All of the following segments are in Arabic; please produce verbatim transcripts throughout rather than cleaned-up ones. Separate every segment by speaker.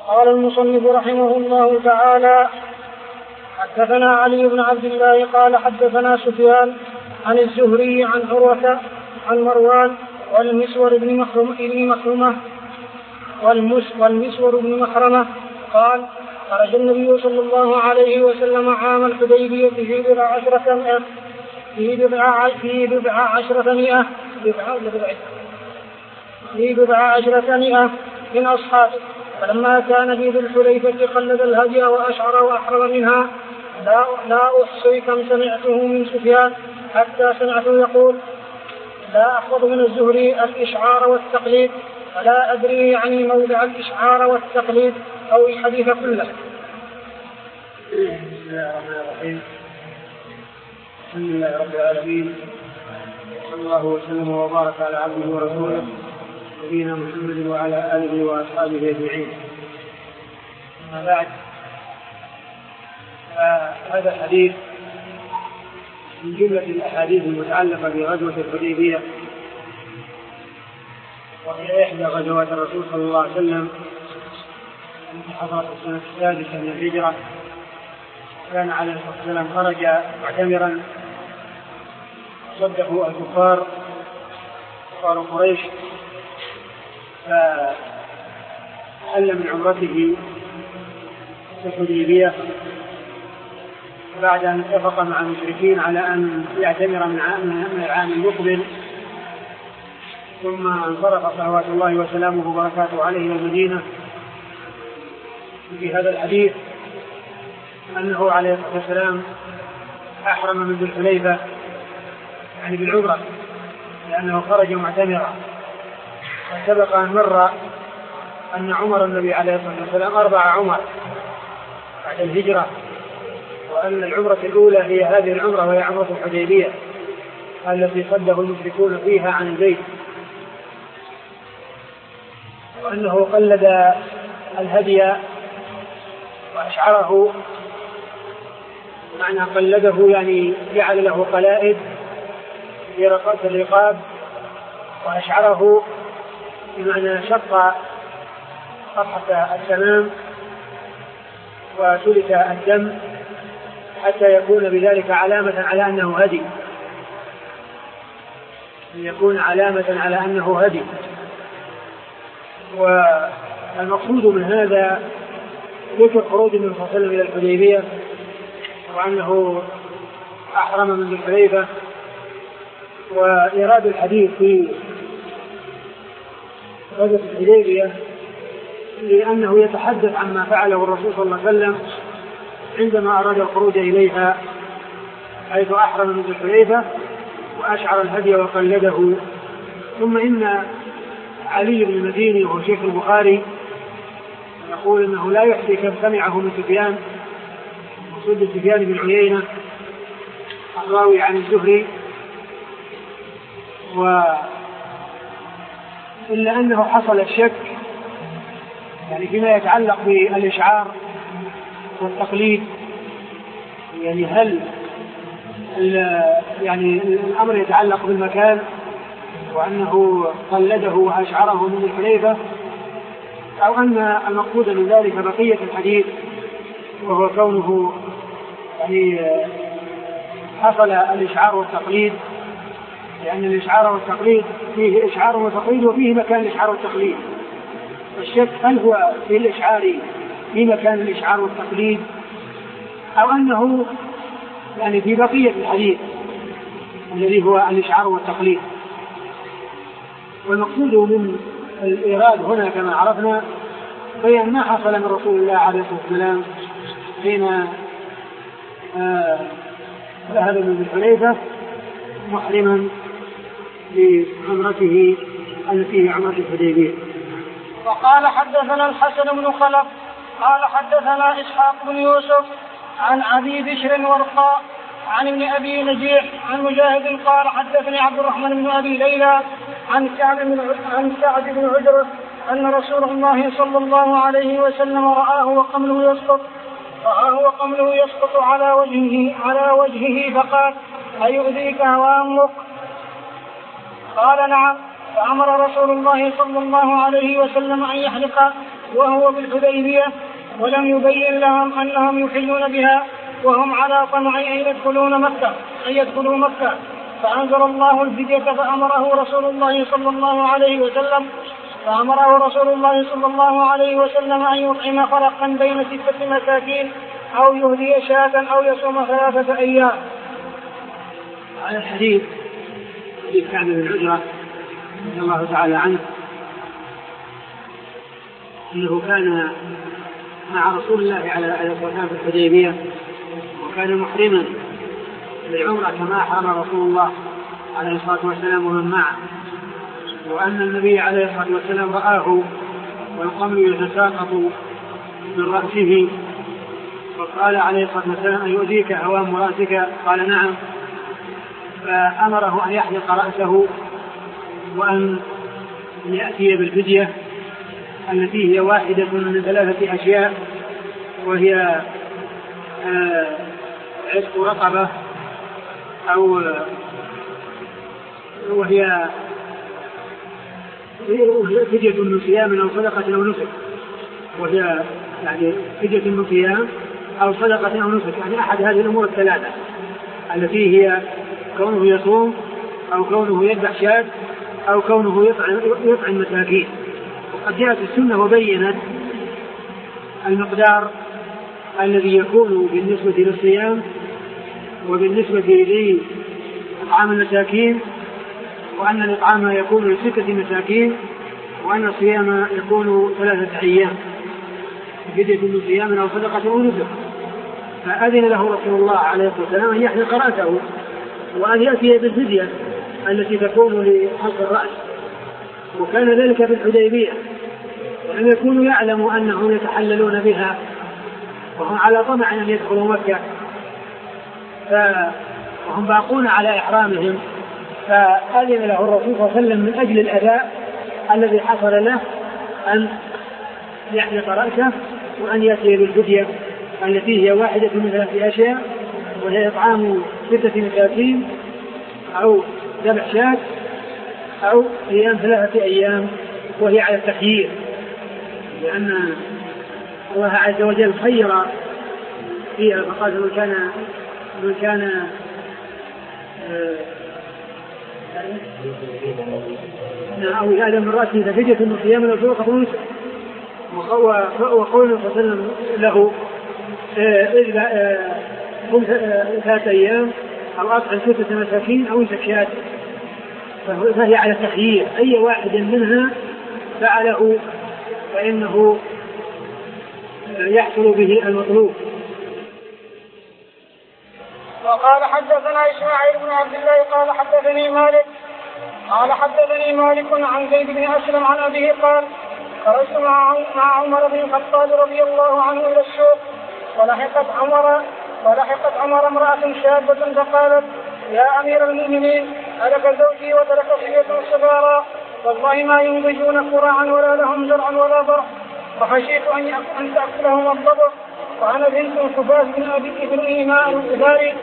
Speaker 1: قال المصنف رحمه الله تعالى: حدثنا علي بن عبد الله قال حدثنا سفيان عن الزهري عن عروة عن مروان والمسور بن مخرمة والمسور بن مخرمة قال: خرج النبي صلى الله عليه وسلم عام الحديبية في بضع عشرة مئة في بضع في بضع عشرة مئة في بضع عشرة مئة من أصحابه، فلما كان في ذي الحليفة قلد الهدي وأشعر وأحرم منها. لا, لا أحصي كم سمعته من سفيان حتى سمعته يقول: لا أحفظ من الزهري الإشعار والتقليد، فلا أدري يعني موضع الإشعار والتقليد أو الحديث كله.
Speaker 2: بسم الله الرحمن الرحيم. الحمد لله رب العالمين، صلى الله وسلم وبارك على عبده ورسوله نبينا محمد وعلى آله وأصحابه أجمعين. أما بعد، فهذا الحديث من جملة الأحاديث المتعلقة بغزوة الحديبية، وهي إحدى غزوات الرسول صلى الله عليه وسلم التي حضرت السنة السادسة من الهجرة. كان عليه الصلاة والسلام خرج معتمرا، صدقوا الكفار كفار قريش، فحل من عمرته في الحديبية بعد أن اتفق مع المشركين على أن يعتمر من العام المقبل، ثم انصرف صلوات الله وسلامه وبركاته عليه إلى المدينة. في هذا الحديث أنه عليه الصلاة والسلام أحرم من ذي الحليفة يعني بالعمرة، لأنه خرج معتمرا. وسبق أن مر أن عمر النبي عليه الصلاة والسلام أربع عمر بعد الهجرة، وأن العمرة الأولى هي هذه العمرة وهي عمرة الحديبية التي صده المشركون فيها عن البيت، وأنه قلد الهدي وأشعره. معنى قلده يعني جعل له قلائد في رقبة الرقاب، وأشعره بمعنى شق صفحة التمام وسلك الدم حتى يكون بذلك علامة على أنه هدي، يكون علامة على أنه هدي. والمقصود من هذا ذكر خروج النبي صلى الله عليه وسلم إلى الحديبية، وأنه أحرم من ذي الحليفة، وإيراد الحديث في غزوة الحديبية لأنه يتحدث عما فعله الرسول صلى الله عليه وسلم عندما أراد الخروج إليها، حيث أحرم من ذي الحليفة وأشعر الهدي وقلده. ثم إن علي بن المديني وهو شيخ البخاري يقول إنه لا يحصي كم سمعه من سفيان، وصد سفيان بن عيينة الراوي عن الزهري، إلا أنه حصل الشك يعني فيما يتعلق بالإشعار والتقليد، يعني هل يعني الأمر يتعلق بالمكان وأنه قلده وأشعره من الحليفة، أو أن المقصود من ذلك بقية الحديث وهو كونه يعني حصل الإشعار والتقليد، لأن الإشعار والتقليد فيه إشعار وتقليد وفيه مكان الإشعار والتقليد. الشك هل هو في الإشعار في مكان الإشعار والتقليد، أو أنه يعني في بقية الحديث الذي هو الإشعار والتقليد. والمقصود من الإيراد هنا كما عرفنا بيان ما حصل من رسول الله عليه الصلاة والسلام حين ذهب من الحليفة محرما بعمرته التي هي عمرة الحديبية.
Speaker 1: وقال حدثنا الحسن بن خلف قال حدثنا إسحاق بن يوسف عن أبي بشر ورقاء عن ابن أبي نجيح عن مجاهد قال حدثني عبد الرحمن بن أبي ليلى عن كعب عن كعب بن عجرة أن رسول الله صلى الله عليه وسلم رآه وقمله يسقط رآه وقمله يسقط على وجهه على وجهه فقال: أيؤذيك هوامك؟ قال: نعم. فأمر رسول الله صلى الله عليه وسلم أن يحلق وهو بالحديبية، ولم يبين لهم أنهم يحلون بها وهم على طمع أن يدخلون مكة أن يدخلوا مكة فأنزل الله الفدية فأمره رسول الله صلى الله عليه وسلم فأمره رسول الله صلى الله عليه وسلم أن يطعم فرقا بين ستة مساكين أو يهدي شاة أو يصوم ثلاثة أيام.
Speaker 2: على الحديث حديث كعب بن عجرة رضي الله تعالى عنه أنه كان مع رسول الله على الصلاة في الحديبية وكان محرما بالعمرة كما أحرم رسول الله عليه الصلاة والسلام ومن معه، وأن النبي عليه الصلاة والسلام رآه والقمر يتساقط من رأسه فقال عليه الصلاة والسلام: أن يؤذيك هوام رأسك؟ قال: نعم. فأمره أن يحلق رأسه وأن يأتي بالفدية التي هي واحدة من ثلاثة أشياء، وهي عتق رقبة أو وهي فدية من صيام أو صدقة أو نسك، وهي يعني فدية من صيام أو صدقة أو نسك، يعني أحد هذه الأمور الثلاثة التي هي كونه يصوم أو كونه يذبح شاة أو كونه يطعم, يطعم مساكين. وقد جاءت السنة وبينت المقدار الذي يكون بالنسبة للصيام وبالنسبة لإطعام المساكين، وأن الإطعام يكون لستة مساكين وأن الصيام يكون ثلاثة أيام فدية من صيام أو صدقة أو نسك. فأذن له رسول الله عليه الصلاة والسلام أن يحلق رأسه وأن يأتي بالفدية التي تكون لحلق الرأس، وكان ذلك في الحديبية، ولم يكونوا يعلموا أنهم يتحللون بها وهم على طمع أن يدخلوا مكة وهم باقون على إحرامهم. فأذن له الرسول صلى الله عليه وسلم من أجل الأداء الذي حصل له أن يحلق رأسه وأن يأتي بالفدية التي هي واحدة من ثلاث أشياء، وهي إطعام ستة مساكين أو ذبح شاة أو صيام ثلاثة أيام، وهي على التخيير، لأن الله عز وجل خير فيها فقال: من كان من كان أو هذا من رأسه ففدية من صيام أو صدقة أو نسك. وقول صلى الله عليه وسلم له: قم ثلاثة أيام أو أطعم ستة مساكين أو امسك شاة، فهي على التخيير، أي واحد منها فعله فإنه يحصل به المطلوب.
Speaker 1: وقال حدثنا إسماعيل بن عبد الله قال حدثني مالك قال حدثني مالك عن زيد بن أسلم عن أبيه قال: خرجت مع عمر بن الخطاب رضي الله عنه إلى السوق، ولحقت عمر ولحقت عمر امرأة شابة فقالت: يا أمير المؤمنين، هلك زوجي وترك صبية صغارا، والله ما ينضجون قراعا ولا لهم زرع ولا ضرع، فخشيت أن تأكلهم الضبع، وأنا بنت خفاف بن أبي بن إيماء الغفاري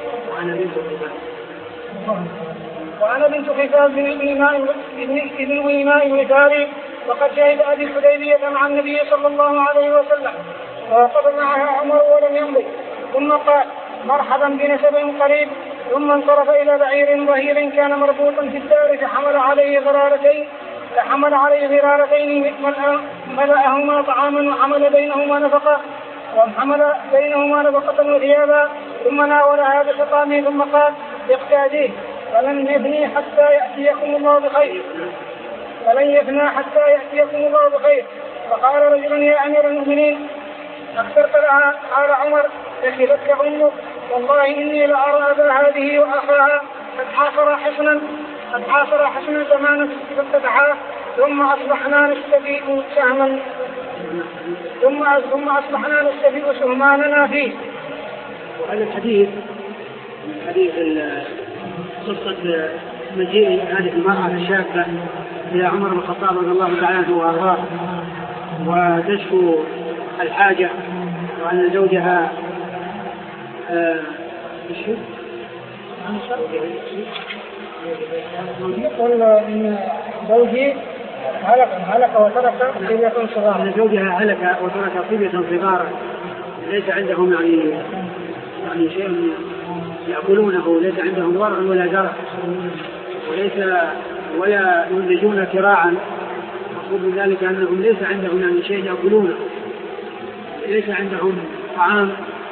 Speaker 1: وأنا بنت خفاف بن إيماء بن إيماء الغفاري، وقد شهد أبي الحديبية مع النبي صلى الله عليه وسلم، ووقف معها عمر ولم يمضي، ثم قال: مرحبا بنسب قريب، ثم انصرف إلى بعير ظهير كان مربوطا في الدار فحمل عليه غرارتين فحمل عليه غرارتين ملأهما طعاما وحمل بينهما نفقة وحمل بينهما نفقة وثيابا، ثم ناولها بسقامه ثم قال: اقتاديه فلن يفني حتى يأتيكم الله بخير فلن يفنى حتى يأتيكم الله بخير. فقال رجل: يا أمير المؤمنين، أكثرت لها؟ قال عمر: دخلتك أمك، والله إني لأرى أبا هذه وأخاها قد حاصر حصنا قد حاصر حصنا زمانا فافتتحاه، ثم أصبحنا نستبيء سهما ثم ثم أصبحنا نستبيء سهماننا فيه.
Speaker 2: وهذا الحديث حديث قصة مجيء هذه المرأة الشابة إلى عمر بن الخطاب رضي الله تعالى عنه وأرضاه وتشكو الحاجة وأن زوجها آه
Speaker 1: يقول إن زوجي هلك هلك وترك صبية صغارا.
Speaker 2: أن زوجها هلك وترك صبية صغارا ليس عندهم يعني يعني شيء يأكلونه، ليس عندهم ورع ولا زرع وليس ولا ينتجون كراعا. مقصود من ذلك أنهم ليس عندهم يعني شيء يأكلونه، ليس عندهم طعام،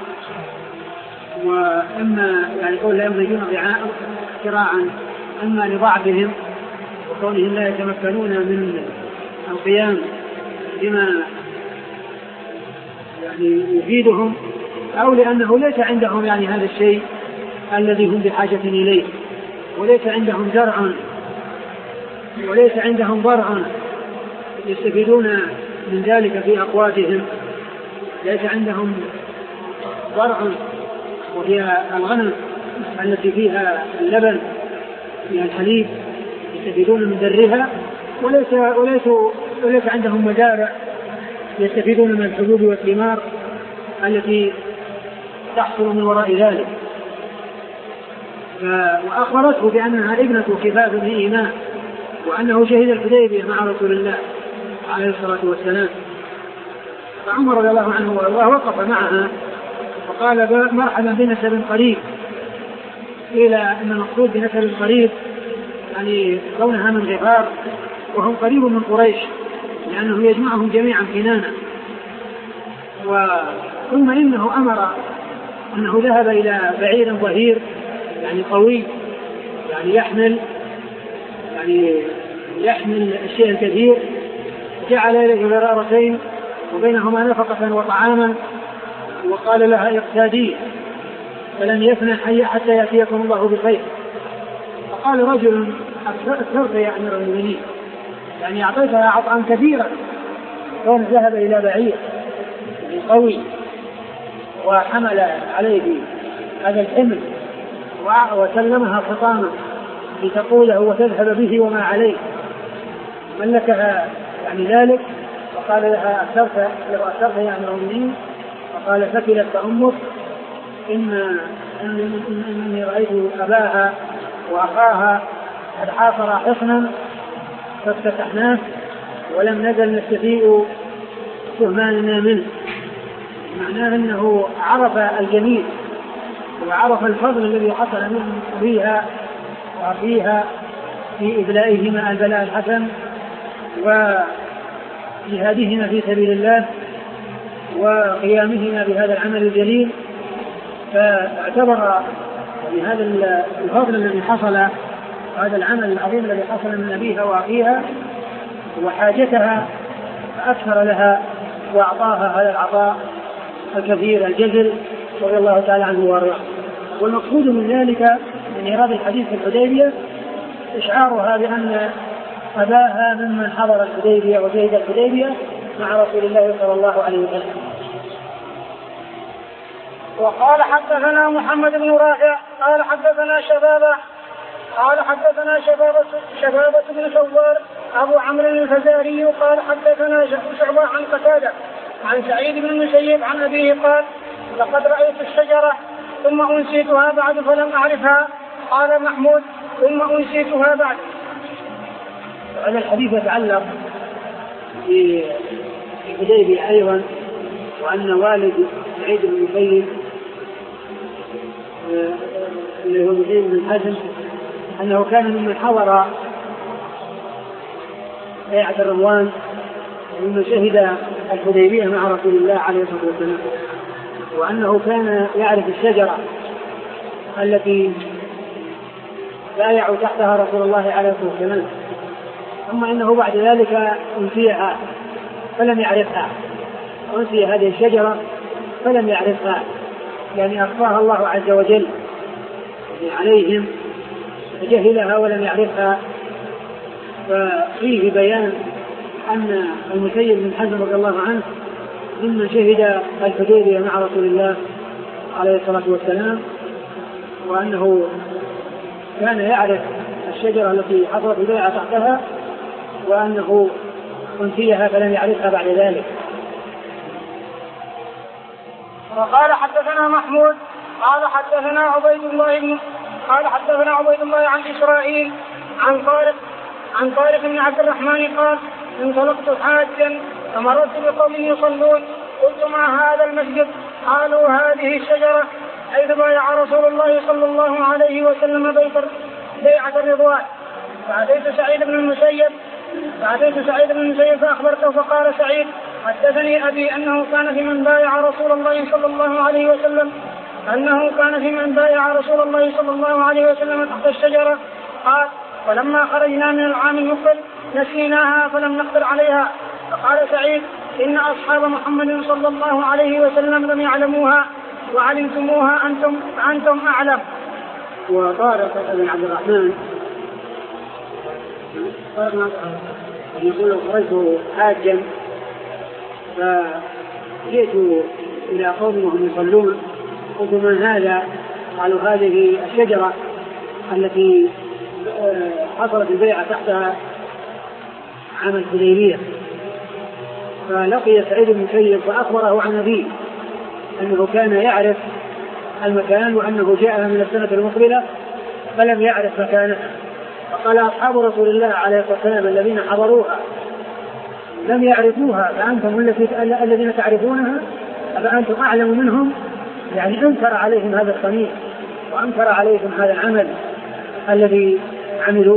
Speaker 2: وإما يعني يقول لا ينتجون كراعا إما لضعفهم وكونهم لا يتمكنون من القيام بما يعني يفيدهم، أو لأنه ليس عندهم يعني هذا الشيء الذي هم بحاجة إليه، وليس عندهم زرع وليس عندهم ضرع يستفيدون من ذلك في أقواتهم، ليس عندهم ضرع وهي الغنم التي فيها اللبن فيها الحليب يستفيدون من درها، وليس وليس وليس عندهم مزارع يستفيدون من الحبوب والثمار التي تحصل من وراء ذلك. وأخبرته بأنها ابنة كفاف بن إيمان، وأنه شهد الحديبية مع رسول الله عليه الصلاة والسلام. فعمر رضي الله عنه وارضاه وقف معها وقال مرحبا بنسب قريب. قيل أن المقصود بنسب قريب يعني كونها من غفار وهم قريب من قريش لأنه يجمعهم جميعا كنانة. ثم إنه أمر أنه ذهب إلى بعير ظهير يعني قوي يعني يحمل يعني يحمل الشيء الكثير، جعل إليه غرارتين وبينهما نفقة وطعاما، وقال لها اقتادي فلن يفنى حي حتى يأتيكم الله بخير. فقال رجل أكثرت يا أمير المؤمنين، يعني أعطيتها عطاء كثيرا، كون ذهب إلى بعير قوي وحمل عليه هذا الحمل وسلمها حطاما لتقوله وتذهب به وما عليه، ملكها يعني ذلك. وقال لها أكثرت أكثرت يا أمير المؤمنين، فقال ثكلت أمك إن إني رأيت أباها وأخاها قد حاصر حصنا فافتتحناه ولم نزل نستفيء سهماننا منه. معناه أنه عرف الجميل وعرف الفضل الذي حصل منه فيها وفيها في إبلائهما البلاء الحسن وجهادهما في سبيل الله وقيامهما بهذا العمل الجليل، فاعتبر بهذا الفضل الذي حصل هذا العمل العظيم الذي حصل من أبيها وأخيها وحاجتها، فأكثر لها وأعطاها هذا العطاء الكثير الجزل رضي الله تعالى عنه وارضاه. والمقصود من ذلك من إيراد الحديث في الحديبية إشعارها بأن أباها ممن حضر الحديبية وشهد الحديبية مع رسول الله صلى الله عليه وسلم.
Speaker 1: وقال حدثنا محمد بن رافع قال حدثنا شبابة قال حدثنا شبابة شبابة بن ثوار أبو عمرو الفزاري قال حدثنا شعبة عن قتادة عن سعيد بن المسيب عن أبيه قال لقد رأيت الشجرة ثم أنسيتها بعد فلم أعرفها. قال محمود ثم أنسيتها بعد.
Speaker 2: هذا الحديث يتعلق في الحديبية أيضا، وأن والد سعيد بن المسيب اللي هو مسيب بن حزم أنه كان ممن حضر بيعة الرضوان ومن شهد الحديبية مع رسول الله عليه الصلاة والسلام، وأنه كان يعرف الشجرة التي بايع تحتها رسول الله عليه الصلاة والسلام، ثم إنه بعد ذلك أنسيها فلم يعرفها، أنسي هذه الشجرة فلم يعرفها، يعني أخفاها الله عز وجل عليهم فجهلها ولم يعرفها. ففيه بيان أن المسيب بن حزم رضي الله عنه ممن شهد الحديبية مع رسول الله عليه الصلاة والسلام، وأنه كان يعرف الشجرة التي حصلت البيعة تحتها، وأنه أنسيها فلم يعرفها بعد ذلك.
Speaker 1: وقال حدثنا محمود قال حدثنا عبيد الله بن قال حدثنا عبيد الله عن إسرائيل عن طارق عن طارق بن عبد الرحمن قال انطلقت حاجا فمررت بقوم يصلون قلت مع هذا المسجد قالوا هذه الشجرة حيث بايع رسول الله صلى الله عليه وسلم بيعة الرضوان. فأتيت سعيد بن المسيب فأتيت سعيد بن المسيب فأخبرته فقال سعيد حدثني أبي أنه كان في من بايع رسول الله صلى الله عليه وسلم أنه كان في من بايع رسول الله صلى الله عليه وسلم تحت الشجرة. قال ولما خرجنا من العام المقبل نسيناها فلم نقدر عليها. فقال سعيد إن أصحاب محمد صلى الله عليه وسلم لم يعلموها وعلمتموها أنتم أنتم أعلم.
Speaker 2: وطارق بن عبد الرحمن يقول خرجت حاجا فجئت إلى قوم وهم يصلون قلت من هذا؟ قالوا هذه الشجرة التي حصلت البيعة تحتها عام الحديبية. فلقي سعيد بن المسيب فأخبره عن أبيه أنه كان يعرف المكان وأنه جاء من السنة المقبلة فلم يعرف مكانها. فقال أصحاب رسول الله عليه الصلاة والسلام الذين حضروها لم يعرفوها فأنتم الذين تعرفونها فأنتم أعلم منهم. يعني أنكر عليهم هذا الصنيع وأنكر عليهم هذا العمل الذي عملوه.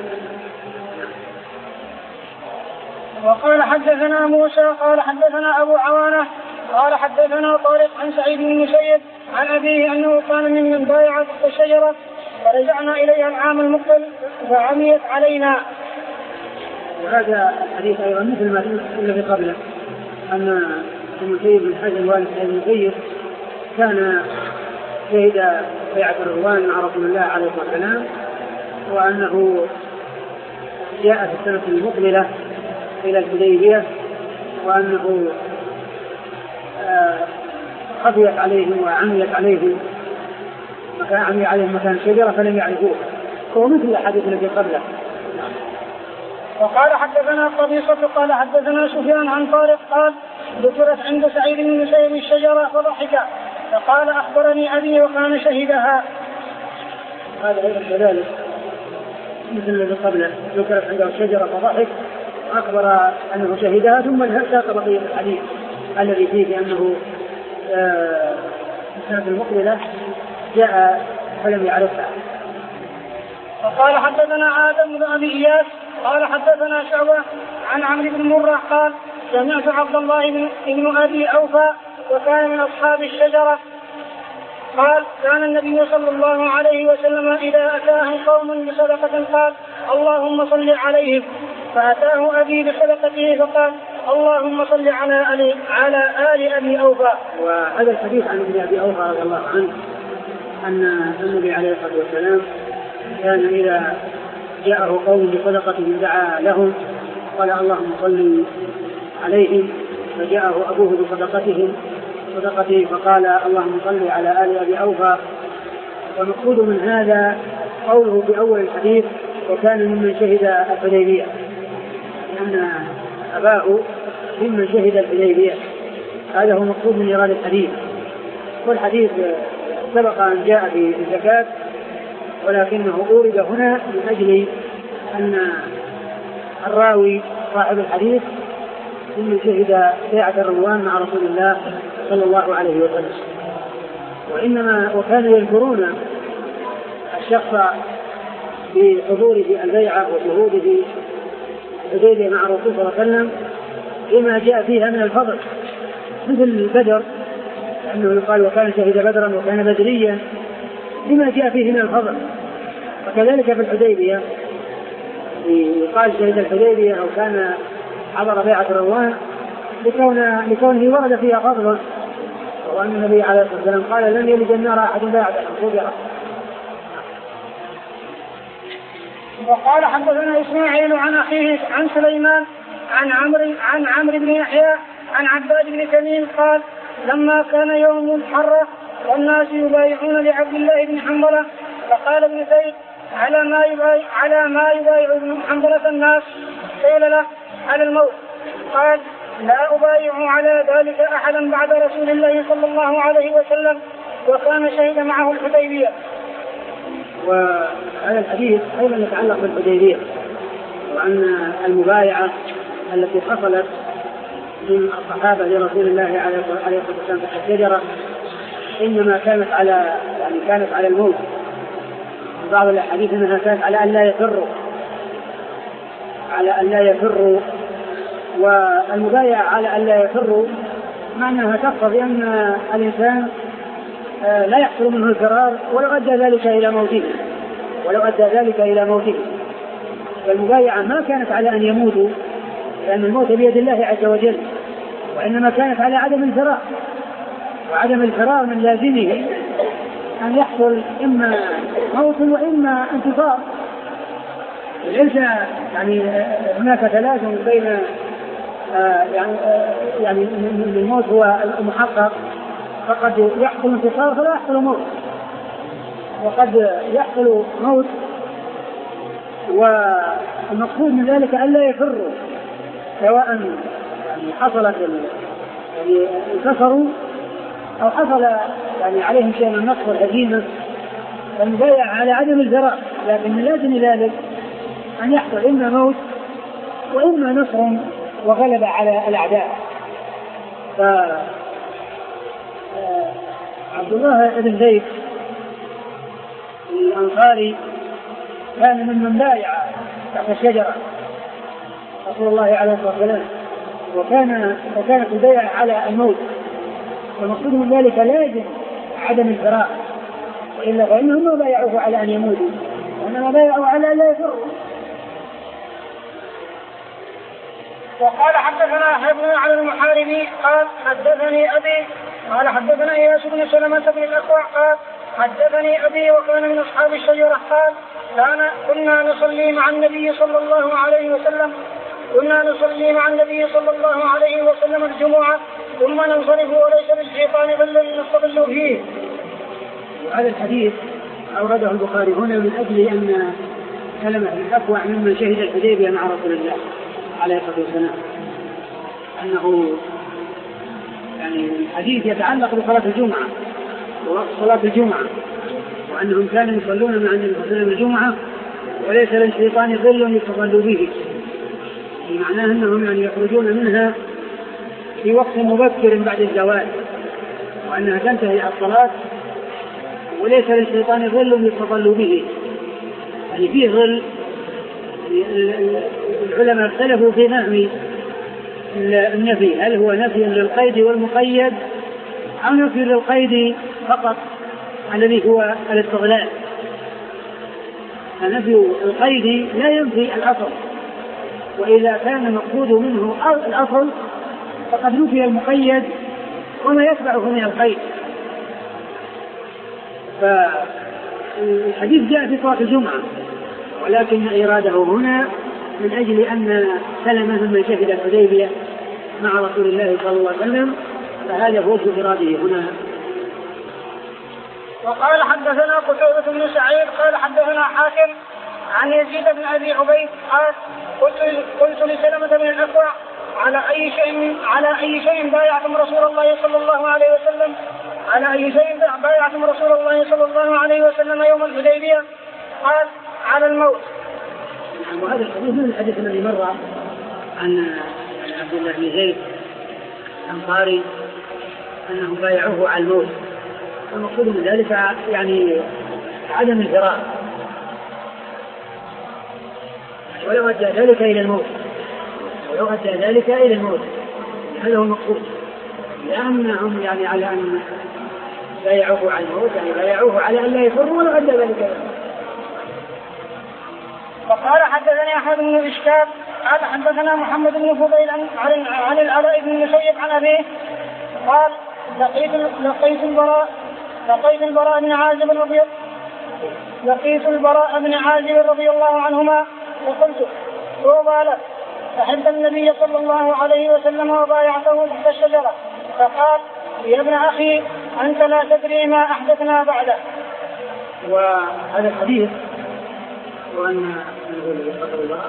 Speaker 1: وقال حدثنا موسى قال حدثنا أبو عوانة قال حدثنا طارق عن سعيد بن المسيب عن أبيه أنه كان ممن بايع تحت الشجرة فرجعنا إليها العام المقبل فعميت علينا.
Speaker 2: وهذا الحديث أيضا مثل ما الذي قبله أن المسيب بن حزم والد سعيد بن المسيب كان شهد بيعة الرضوان مع رسول الله عليه الصلاة والسلام وأنه جاء في السنة المقبلة إلى الحديبية وأنه خفيت عليهم وعميت عليهم مكان عمي عليهم مكان شجرة فلم يعرفوه. هو مثل الحديث الذي قبله.
Speaker 1: وقال حدثنا قبيصة قال حدثنا سفيان عن طارق قال ذكرت عند سعيد بن المسيب الشجرة فضحك فقال أخبرني أبي وكان شهدها.
Speaker 2: هذا أيضا كذلك مثل الذي قبله ذكرت عنده الشجرة فضحك أخبر أنه شهدها ثم ساق بقية الحديث الذي فيه أنه السنة المقبلة جاء فلم يعرفها.
Speaker 1: وقال حدثنا آدم بن أبي إياس قال حدثنا شعبة عن عمرو بن مرة قال سمعت عبد الله بن أبي أوفى وكان من أصحاب الشجرة قال كان النبي صلى الله عليه وسلم إذا أتاه قوم بصدقة قال اللهم صل عليهم فأتاه أبي بصدقته فقال اللهم صل على آل على آل أبي أوفى.
Speaker 2: وهذا الحديث عن ابن أبي أوفى رضي الله عنه أن النبي عليه الصلاة والسلام كان إذا جاءه قوم بصدقة دعا لهم قال اللهم صل عليهم فجاءه أبوه بصدقتهم صدقته فقال اللهم صل على آل أبي أوفى. والمقصود من هذا قوله في أول الحديث وكان ممن شهد الحديبية لأن أباه ممن شهد الحديبية. هذا هو مقصود من إيراد الحديث. والحديث سبق أن جاء في الزكاة ولكنه أورد هنا من أجل أن الراوي صاحب الحديث ممن شهد بيعة الرضوان مع رسول الله صلى الله عليه وسلم. وإنما وكانوا يذكرون الشخص بحضوره البيعة وشهوده الحديبية مع الرسول صلى الله عليه وسلم بما جاء فيها من الفضل مثل بدر لأنه يقال وكان شهد بدرا وكان بدريا بما جاء فيه من الفضل. وكذلك في الحديبية يقال شهد الحديبية أو كان حضر بيعة الرضوان لكون لكونه ورد فيها فضل وأن النبي عليه الصلاة والسلام قال لن يلج النار أحد باعة الحديبية.
Speaker 1: وقال حدثنا إسماعيل عن أخيه عن سليمان عن عمرو عن عمرو بن يحيى عن عباد بن تميم قال لما كان يوم الحرة والناس يبايعون لعبد الله بن حنظلة فقال ابن زيد على ما يبايع على ما يبايع ابن حنظلة الناس قيل له على الموت قال لا أبايع على ذلك أحدا بعد رسول الله صلى الله عليه وسلم وكان شهد معه الحديبية.
Speaker 2: وهذا الحديث أيضا يتعلق بالحديبية، وأن المبايعة التي حصلت من الصحابة لرسول الله عليه الصلاة والسلام تحت الشجرة إنما كانت على يعني كانت على الموت. في بعض الأحاديث أنها كانت على أن لا يفروا على أن لا يفروا والمبايعة على أن لا يفروا معناها تقتضي أن الإنسان لا يحصل منه الفرار ولو أدى ذلك إلى موته ولو أدى ذلك إلى موته. والمبايعة ما كانت على أن يموتوا لأن الموت بيد الله عز وجل، وإنما كانت على عدم الفرار، وعدم الفرار من لازمه أن يحصل إما موت وإما انتصار. ليس يعني هناك تلازم بين آه يعني آه يعني الموت هو المحقق، فقد يحصل انتصار فلا يحصل موت، وقد يحصل موت والمقصود من ذلك ألا يفروا، سواء يعني حصلت يعني انتصروا أو حصل يعني عليهم شيء من النصر والهزيمة، فالمبايع على عدم الفرار، لكن من لازم ذلك أن يحصل إما موت وإما نصر وغلبة على الأعداء. فعبد الله بن زيد الأنصاري كان ممن بايع تحت الشجرة رسول الله عليه الصلاة والسلام، وكان وكانت البيعة على الموت، والمقصود من ذلك لازم عدم الفراغ، وإلا فإنهم ما بايعوه على أن يموتوا وإنما بايعوا على أن لا يفروا.
Speaker 1: وقال حدثنا ابن على المحاربي قال حدثني أبي قال حدثنا إياس بن سلمة بن الأكوع قال حدثني أبي وكان من أصحاب الشجرة قال كان كنا نصلي مع النبي صلى الله عليه وسلم كنا نصلي مع النبي صلى الله عليه وسلم الجمعة ثم ننصرف وليس للشيطان ظل نستظل فيه.
Speaker 2: وهذا الحديث أورده البخاري هنا من أجل أن سلمة بن الأكوع ممن شهد الحديبية مع رسول الله عليه الصلاة والسلام، أنه يعني الحديث يتعلق بصلاة الجمعة ووقت صلاة الجمعة، وأنهم كانوا يصلون مع النبي صلى الله عليه وسلم الجمعة وليس للشيطان ظل يستظل به، بمعناه أنهم يعني يخرجون منها في وقت مبكر بعد الزوال، وأنها تنتهي الصلاة وليس للشيطان ظل يستظل به، يعني فيه ظل. العلماء اختلفوا في فهم النفي، هل هو نفي للقيد والمقيد أو نفي للقيد فقط الذي هو الاستغلال. فنفي القيد لا ينفي الأصل، وإذا كان المقصود منه الأصل فقد نفي المقيد وما يتبعه من القيد. فالحديث جاء في صلاة الجمعة، ولكن إراده هنا من أجل أن سلمة من شهد الحديبية مع رسول الله صلى الله عليه وسلم، فهذا هو إراده هنا.
Speaker 1: وقال حدثنا قتيبة بن سعيد قال حدثنا حاكم عن يزيد بن أبي عبيد قال قلت قلت لسلمة بن الأكوع على أي شيء على أي شيء بايعتم رسول الله صلى الله عليه وسلم على أي شيء بايعتم رسول الله صلى الله عليه وسلم يوم الحديبية؟ قال على الموت.
Speaker 2: وهذا الحديث من الحديث الذي مر عن عبد الله بن زيد الأنصاري أنهم بايعوه على الموت، والمقصود من ذلك يعني عدم الفراغ، ولو أدى ذلك إلى الموت ولو أدى ذلك إلى الموت هذا هو المقصود، لأنهم يعني على أن بايعوه على الموت يعني بايعوه على أن لا يفروا ولو أدى ذلك إلى الموت.
Speaker 1: وقال حدثني أحمد بن إشكاب قال حدثنا محمد بن فضيل عن عن العلاء بن المسيب عن أبيه قال لقيت لقيت البراء لقيت البراء بن عازب رضي لقيت البراء بن عازب رضي الله عنهما وقلت طوبى لك أحب النبي صلى الله عليه وسلم وبايعته تحت الشجرة، فقال يا ابن أخي أنت لا تدري ما أحدثنا بعده.
Speaker 2: وهذا الحديث وأن نقول بقدر البراء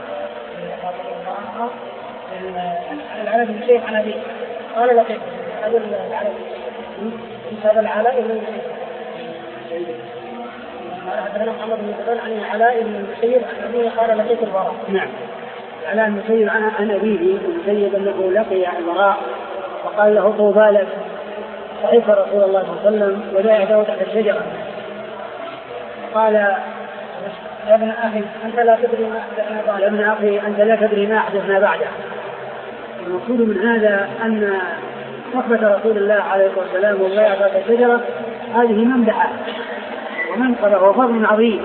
Speaker 1: العلاء بن المسيب عن أبيه قال لقيت هذا العلاء هذا العلاء بن المسيب حدثنا محمد بن سلمان عن العلاء بن المسيب عن أبيه قال لقيت البراء.
Speaker 2: نعم. العلاء بن المسيب عن أبيه المسيب أنه لقي البراء وقال له طوبى لك، فحف رسول الله صلى الله عليه وسلم وجاء تحت الشجرة قال يا ابن أخي أنت لا تدري ما أحدثنا بعد. يا ابن أخي أنت لا تدري ما أحدثنا بعده. المقصود من هذا أن صحبة رسول الله عليه الصلاة والسلام والبيعة تحت الشجرة هذه ممدحة ومنقبة وفضل عظيم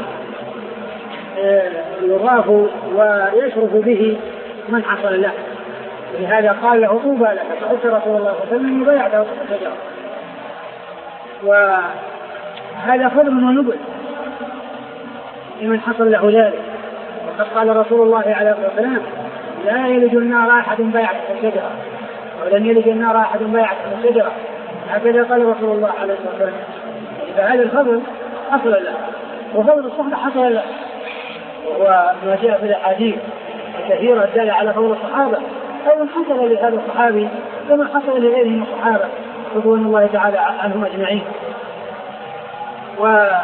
Speaker 2: يضاف ويشرف به من حصل له. لهذا قال له طوبى لك، فحث رسول الله صلى الله عليه وسلم وبيعته تحت الشجرة، وهذا فضل ونبل لمن حصل له ذلك. وقد قال رسول الله عليه الصلاة والسلام لا يلج النار أحد بايع تحت الشجرة، ولن يلج النار أحد بايع تحت الشجرة، هكذا قال رسول الله عليه الصلاة والسلام. فهذا الفضل حصل له، وفضل الصحبة حصل له، وما جاء في الأحاديث الكثيرة الدالة على فضل الصحابة أيضا حصل لهذا الصحابي كما حصل لغيره من الصحابة رضوان الله تعالى عنهم أجمعين. و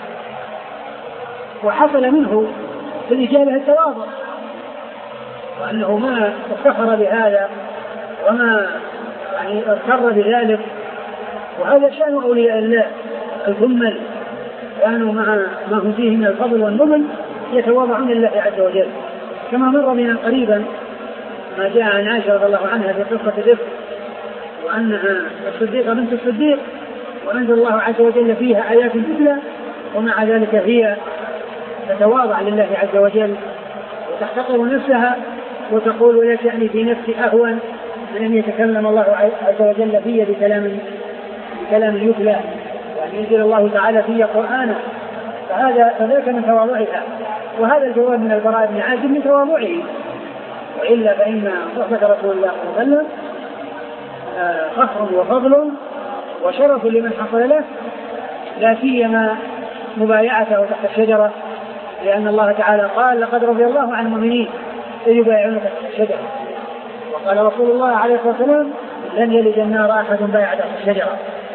Speaker 2: وحصل منه في الإجابة التواضع، وأنه ما افتخر بهذا وما يعني اضطر بذلك. وهذا شأن أولياء الله الكمل، كانوا مع ما هم فيه من الفضل والنبل يتواضعون لله عز وجل. كما مر بنا قريبا ما جاء عن عائشة رضي الله عنها في قصة الإفك، وأنها الصديقة بنت الصديق، وأنزل الله عز وجل فيها آيات تتلى، ومع ذلك هي تتواضع لله عز وجل وتحتقر نفسها وتقول ولا تعني في نفسي أهون من أن يتكلم الله عز وجل في بكلام بكلام يتلى، وأن ينزل الله تعالى في قرآنا. فهذا فذلك من تواضعها، وهذا الجواب من البراء بن عازب من تواضعه. وإلا فإن صحبة رسول الله صلى الله عليه وسلم فخر وفضل وشرف لمن حصل له، لا سيما مبايعته تحت الشجرة، لأن الله تعالى قال لقد رضي الله عن المؤمنين إذ يبايعونك تحت الشجرة. وقال رسول الله عليه الصلاة والسلام لن يلج النار أحد بايع تحت الشجرة.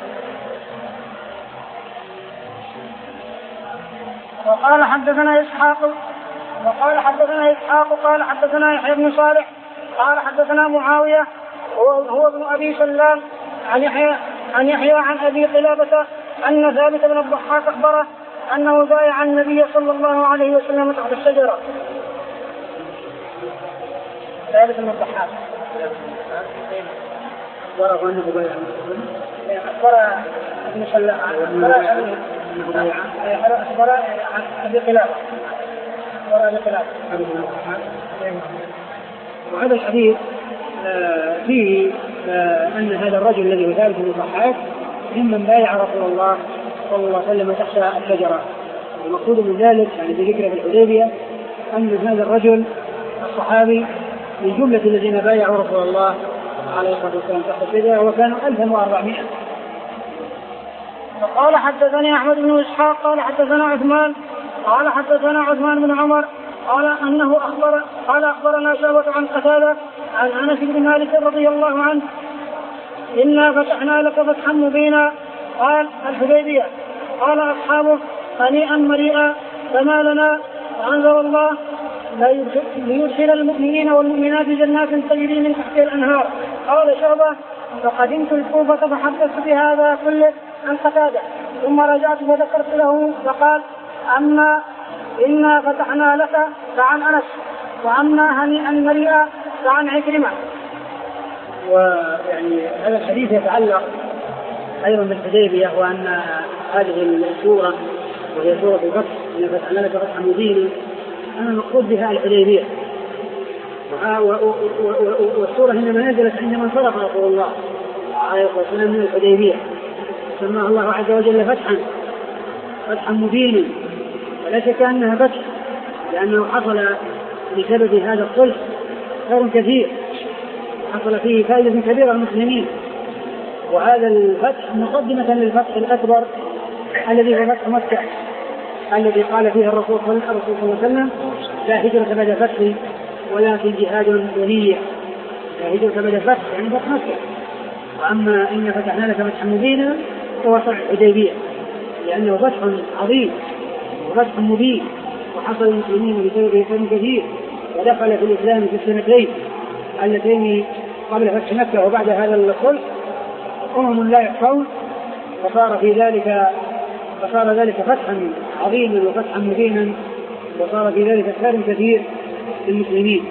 Speaker 1: وقال حدثنا إسحاق وقال حدثنا إسحاق قال حدثنا يحيى بن صالح قال حدثنا معاوية هو ابن أبي سلام عن يحيى عن يحيى عن أبي قلابة أن ثابت بن الضحاك أخبره أنه بايع النبي صلى الله عليه وسلم تحت الشجرة. ثابت بن الضحاك
Speaker 2: أخبره أنه بايع
Speaker 1: أخبر ابن سلام أخبر عن أبي قلابة
Speaker 2: وهذا الحديث فيه أن هذا الرجل الذي هو ثابت بن الضحاك ممن بايع رسول الله صلى الله عليه وسلم تحت الشجرة. المقصود من ذلك يعني في ذكر في الحديبية أن هذا الرجل الصحابي من جملة الذين بايعوا رسول الله عليه الصلاة والسلام تحت الشجرة، وكانوا ألف وأربعمائة.
Speaker 1: وقال حدثني أحمد بن إسحاق قال حدثنا عثمان قال حدثنا عثمان بن عمر قال أنه أخبر قال أخبرنا شعبة عن قتادة عن أنس بن مالك رضي الله عنه إنا فتحنا لك فتحا مبينا قال الحديبية. قال أصحابه هنيئا مريئا فما لنا، فأنزل الله ليدخل المؤمنين والمؤمنات جنات تجري من تحتها الأنهار. قال شعبة فقدمت الكوفة فحدثت بهذا كله عن قتادة، ثم رجعت وذكرت له فقال أما إنا فتحنا لك فعن أنس، وأما هنيئا مريئا فعن عكرمة.
Speaker 2: ويعني هذا الحديث يتعلق أيضا بالحديبية، وأن هذه السورة وهي سورة الفتح إن فتحنا لك فتحا مبينا أنا المقصود بها الحديبية. والسورة إنما نزلت عندما انصرف رسول الله عليه الصلاة والسلام من الحديبية، سماه الله عز وجل فتحا فتحا مبينا، ولا شك أنها فتح لأنه حصل بسبب هذا الصلح خير كثير، حصل فيه فائدة كبيرة للمسلمين. وهذا الفتح مقدمة للفتح الأكبر الذي هو فتح مكة، الذي قال فيه الرسول صلى الله عليه وسلم لا هجرة بعد الفتح ولكن جهاد ونية. لا هجرة بعد الفتح يعني فتح مكة. وأما إن فتحنا لك فتحا مبينا فهو صلح الحديبية، لأنه فتح عظيم وفتح مبين، وحصل المسلمين بسببه فتح كثير، ودخل في الإسلام في السنتين اللتين قبل فتح مكة وبعد هذا الصلح أمم لا يحصون، فصار في ذلك فصار ذلك فتحا عظيما وفتحا مبينا، وصار في ذلك خير كثير للمسلمين.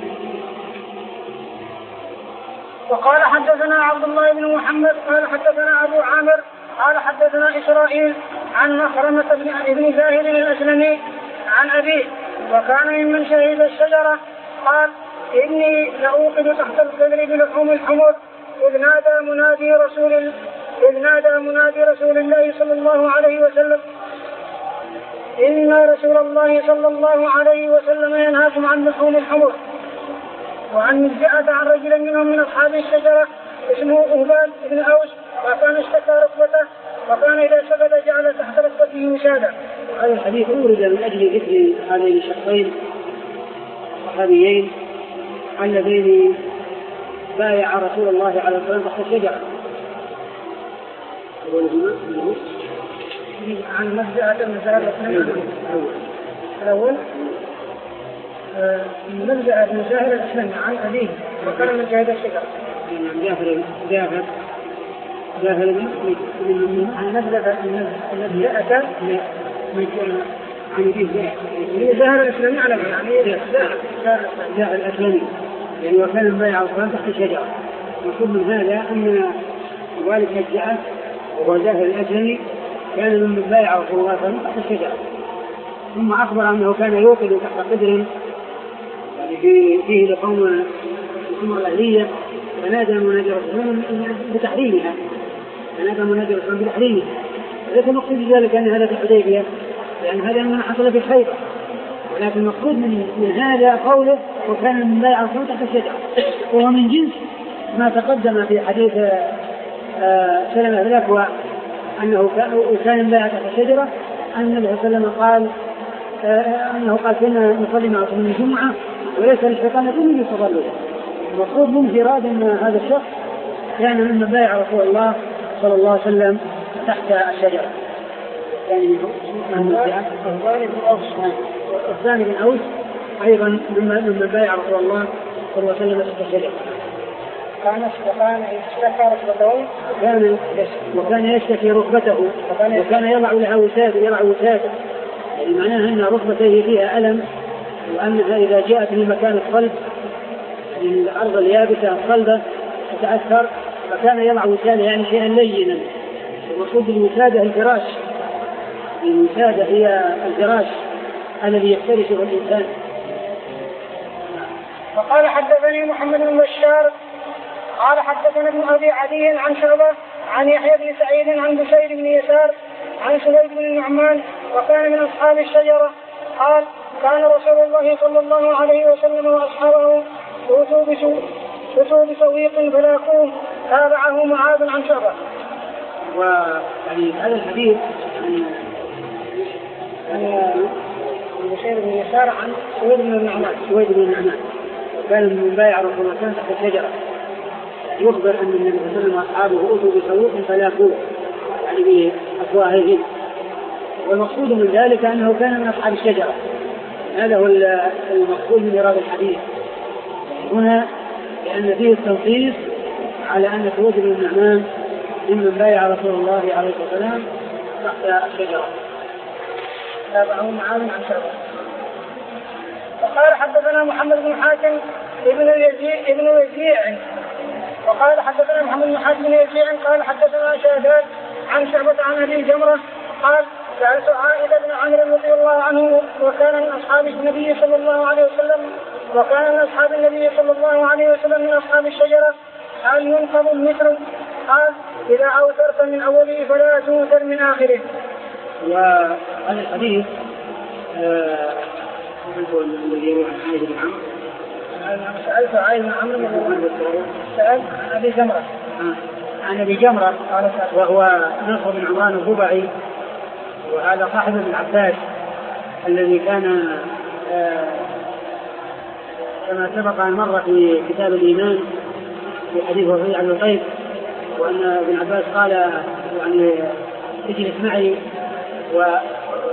Speaker 1: وقال حدثنا عبد الله بن محمد قال حدثنا أبو عامر قال حدثنا إسرائيل عن مخرمة بن زاهر الأسلمي عن أبيه وكان ممن شهد الشجرة قال إني لأوقد تحت القدر بلحوم الحمر إذ نادى منادي رسول إذ نادى منادي رسول الله صلى الله عليه وسلم إن رسول الله صلى الله عليه وسلم ينهاكم عن لحوم الحمر. وعن مجزأة عن رجل منهم من أصحاب الشجرة اسمه أهبال بن أوس وكان اشتكى ركبته وكان إذا سجد جعل تحت ركبته وسادا.
Speaker 2: هذا الحديث ورد من أجل ذكر هذين الشخصين الصحابيين اللذين بايع رسول الله عليه الصلاة والسلام تحت الشجرة.
Speaker 1: عن مجزأة المسألة الأول مجزأة بن زاهر الأسلمي عن أبيه وكان من شهد الشجرة.
Speaker 2: جافر جافر جافر من
Speaker 1: عن مجزأة المجزأة عن أبيه زاهر الأسلمي على يعني
Speaker 2: زاهر الأسلمي يعني وكان بايع القرآن تحت الشجرة. مفهوم من هذا أن والد مجزأة وهو زاهر الأسلمي كان من بايع رسول الله صلى الله عليه وسلم تحت الشجرة، ثم أخبر أنه كان يوقد تحت قدر يعني فيه لقوم الأمر الأهلية، فنادى منادي رسول الله بتحريمها فنادى منادي رسول الله بتحريمها. وليس مقصود ذلك أن هذا في الحديبية لأن هذا ما حصل في الخيبر، ولكن المقصود من, من هذا قوله وكان من بايع رسول الله تحت الشجرة، وهو من جنس ما تقدم في حديث سلمة بن الأكوع أنه كان بايع تحت الشجرة أن النبي صلى الله عليه وسلم قال أنه قال كنا نصلي مع رسول الله الجمعة وليس للشيطان يكون يصلي. المفروض بانفراد أن هذا الشخص كان ممن بايع رسول الله صلى الله عليه وسلم تحت الشجرة. يعني الثاني بن أوس أيضا ممن بايع رسول الله صلى الله عليه وسلم تحت الشجرة.
Speaker 1: كان يشتكى ركبته
Speaker 2: وكان وكان يشتكي ركبته وكان يضع لها وساد يضع وساد يعني معناها أن ركبته فيها ألم، وأنها إذا جاءت من مكان الصلب من الأرض اليابسة الصلبة تتأثر، فكان يضع وسادة يعني شيئا لينا. المقصود بالوسادة الفراش، الوسادة هي الفراش الذي يفترشه الإنسان.
Speaker 1: وقال حدثني محمد بن بشار قال حدثنا ابن أبي عدي عن شعبة عن يحيى بن سعيد عن بشير بن يسار عن سويد بن النعمان وكان من أصحاب الشجرة قال كان رسول الله صلى الله عليه وسلم وأصحابه أتوا بسويق فلاقوه تابعه معاذ عن شعبة.
Speaker 2: ويعني هذا الحديث
Speaker 1: عن بشير بن يسار عن سويد بن النعمان
Speaker 2: سويد بن النعمان وكان من بايع رسول الله تحت الشجرة. يخبر أن النبي صلى الله عليه وسلم وأصحابه أتوا بسويق فلاقوه يعني بأفواههم، والمقصود من ذلك أنه كان من أصحاب الشجرة. هذا هو المقصود من إيراد الحديث هنا، لأن فيه التنصيص على أن سويد بن النعمان ممن بايع رسول الله عليه الصلاة والسلام تحت الشجرة.
Speaker 1: تابعه معاذ عن شعبة. وقال حدثنا محمد بن حاتم ابن يزيع ابن يزيع وقال حدثنا محمد بن حاتم بن يزيع قال حدثنا شهدان عن شعبة عن أبي جمرة قال سألت عائدة بن عمرو رضي الله عنه وكان من أصحاب النبي صلى الله عليه وسلم وكان من أصحاب النبي صلى الله عليه وسلم من أصحاب الشجرة هل ينقض المثل؟ قال إذا أوترت من أوله فلا توتر من آخره.
Speaker 2: وهذا الحديث الذي يروي عن عائدة بن عمرو
Speaker 1: سألت عائدة بن عمرو سألت عن أبي جمرة
Speaker 2: عن أبي جمرة وهو نصر بن عمران الضبعي، وهذا صاحب ابن عباس الذي كان كما سبق أن مر في كتاب الإيمان في حديث وفي عن الغيب، وأن ابن عباس قال يعني اجلس معي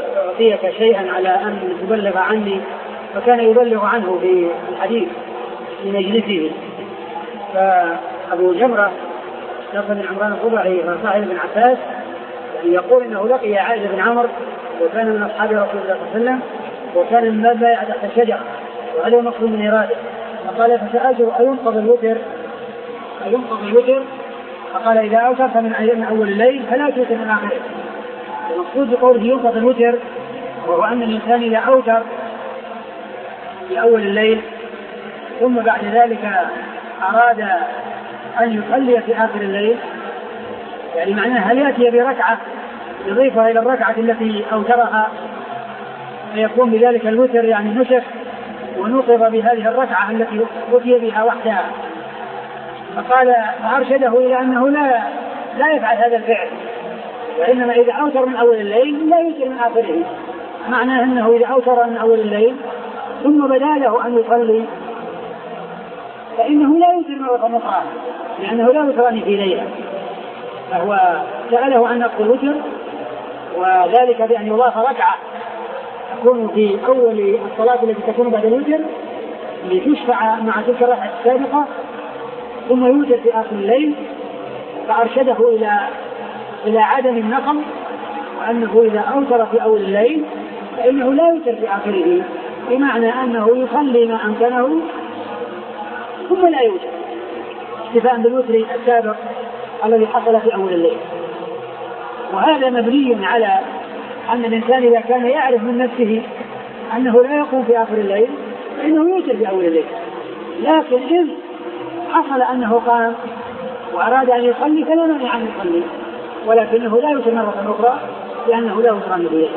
Speaker 2: أعطيك شيئا على أن تبلغ عني، فكان يبلغ عنه في الحديث في مجلسه. فأبو جمرة نصر بن عمران الضبعي صاحب بن عباس يقول إنه لقي عائذ بن عمرو وكان من أصحاب رسول الله صلى الله عليه وسلم، وكان من بايع تحت الشجرة وهذا مقصود من إراده. فقال فسألته أينقض الوتر أينقض الوتر فقال إذا أوترت من أول الليل فلا توتر من آخره. المقصود بقوله ينقض الوتر وهو أن الإنسان إذا أوتر في أول الليل ثم بعد ذلك أراد أن يصلي في آخر الليل، يعني معناه هل يأتي بركعة يضيفها إلى الركعة التي أوترها فيكون بذلك الوتر يعني نسخ ونقض بهذه الركعة التي أتي بها وحدها. فقال فأرشده إلى أنه لا لا يفعل هذا الفعل، وإنما إذا أوتر من أول الليل لا يوتر من آخره. معناه أنه إذا أوتر من أول الليل ثم بدا له أن يصلي فإنه لا يوتر مرة أخرى لأنه لا يوتران في ليلة. فهو سأله عن نقض الوتر وذلك بأن يضاف ركعة تكون في أول الصلاة التي تكون بعد الوتر لتشفع مع تلك الركعة السابقة ثم يوتر في آخر الليل. فأرشده إلى إلى عدم النقل، وأنه إذا أوتر في أول الليل فإنه لا يوتر في آخره، بمعنى أنه يصلي ما أمكنه ثم لا يوتر اكتفاء بالوتر السابق الذي حصل في أول الليل. وهذا مبني على أن الإنسان إذا كان يعرف من نفسه أنه لا يقوم في آخر الليل فإنه يوتر في أول الليل، لكن إذ حصل أنه قام وأراد أن يصلي فلا مانع أن يصلي، ولكنه لا يوتر مرة أخرى لأنه لا يوتر عن نبيه.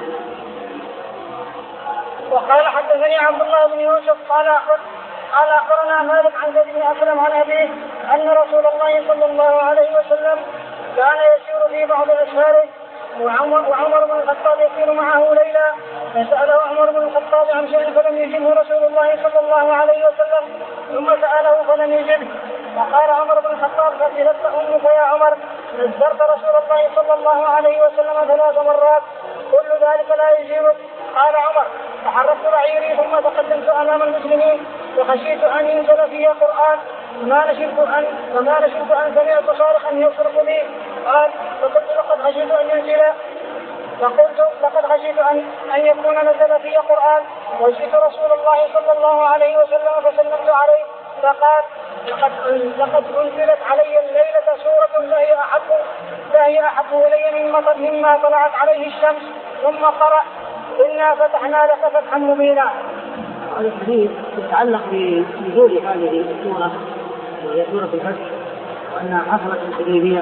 Speaker 1: وقال حدثني عبد الله بن يوسف قال قال أخبرنا مالك عن زيد بن أسلم عن أبيه أن رسول الله صلى الله عليه وسلم كان يسير في بعض أسفاره وعمر, وعمر بن الخطاب يسير معه ليلا، فسأله عمر بن الخطاب عن شيء فلم يجبه رسول الله صلى الله عليه وسلم، ثم سأله فلم يجبه، فقال عمر بن الخطاب فسألت أمك يا عمر نزرت رسول الله صلى الله عليه وسلم ثلاث مرات كل ذلك لا يجيبك؟ قال عمر فحركت بعيري ثم تقدمت أمام المسلمين وخشيت أن ينزل في قرآن فما نشرت أن فما نشرت أن سمعت صارخا يصرخ بي. قال فقلت لقد خشيت أن ينزل فقلت لقد خشيت أن أن يكون نزل في قرآن وجئت رسول الله صلى الله عليه وسلم فسلمت عليه فقال لقد لقد أنزلت علي الليلة سورة لا هي أحب لا هي أحب إلي مما مما طلعت عليه الشمس، ثم قرأ إنا فتحنا لك فتحا مبينا.
Speaker 2: هذا الحديث يتعلق بنزول هذه السورة وهي سورة الفتح، وأنها حصلت في الحديبية،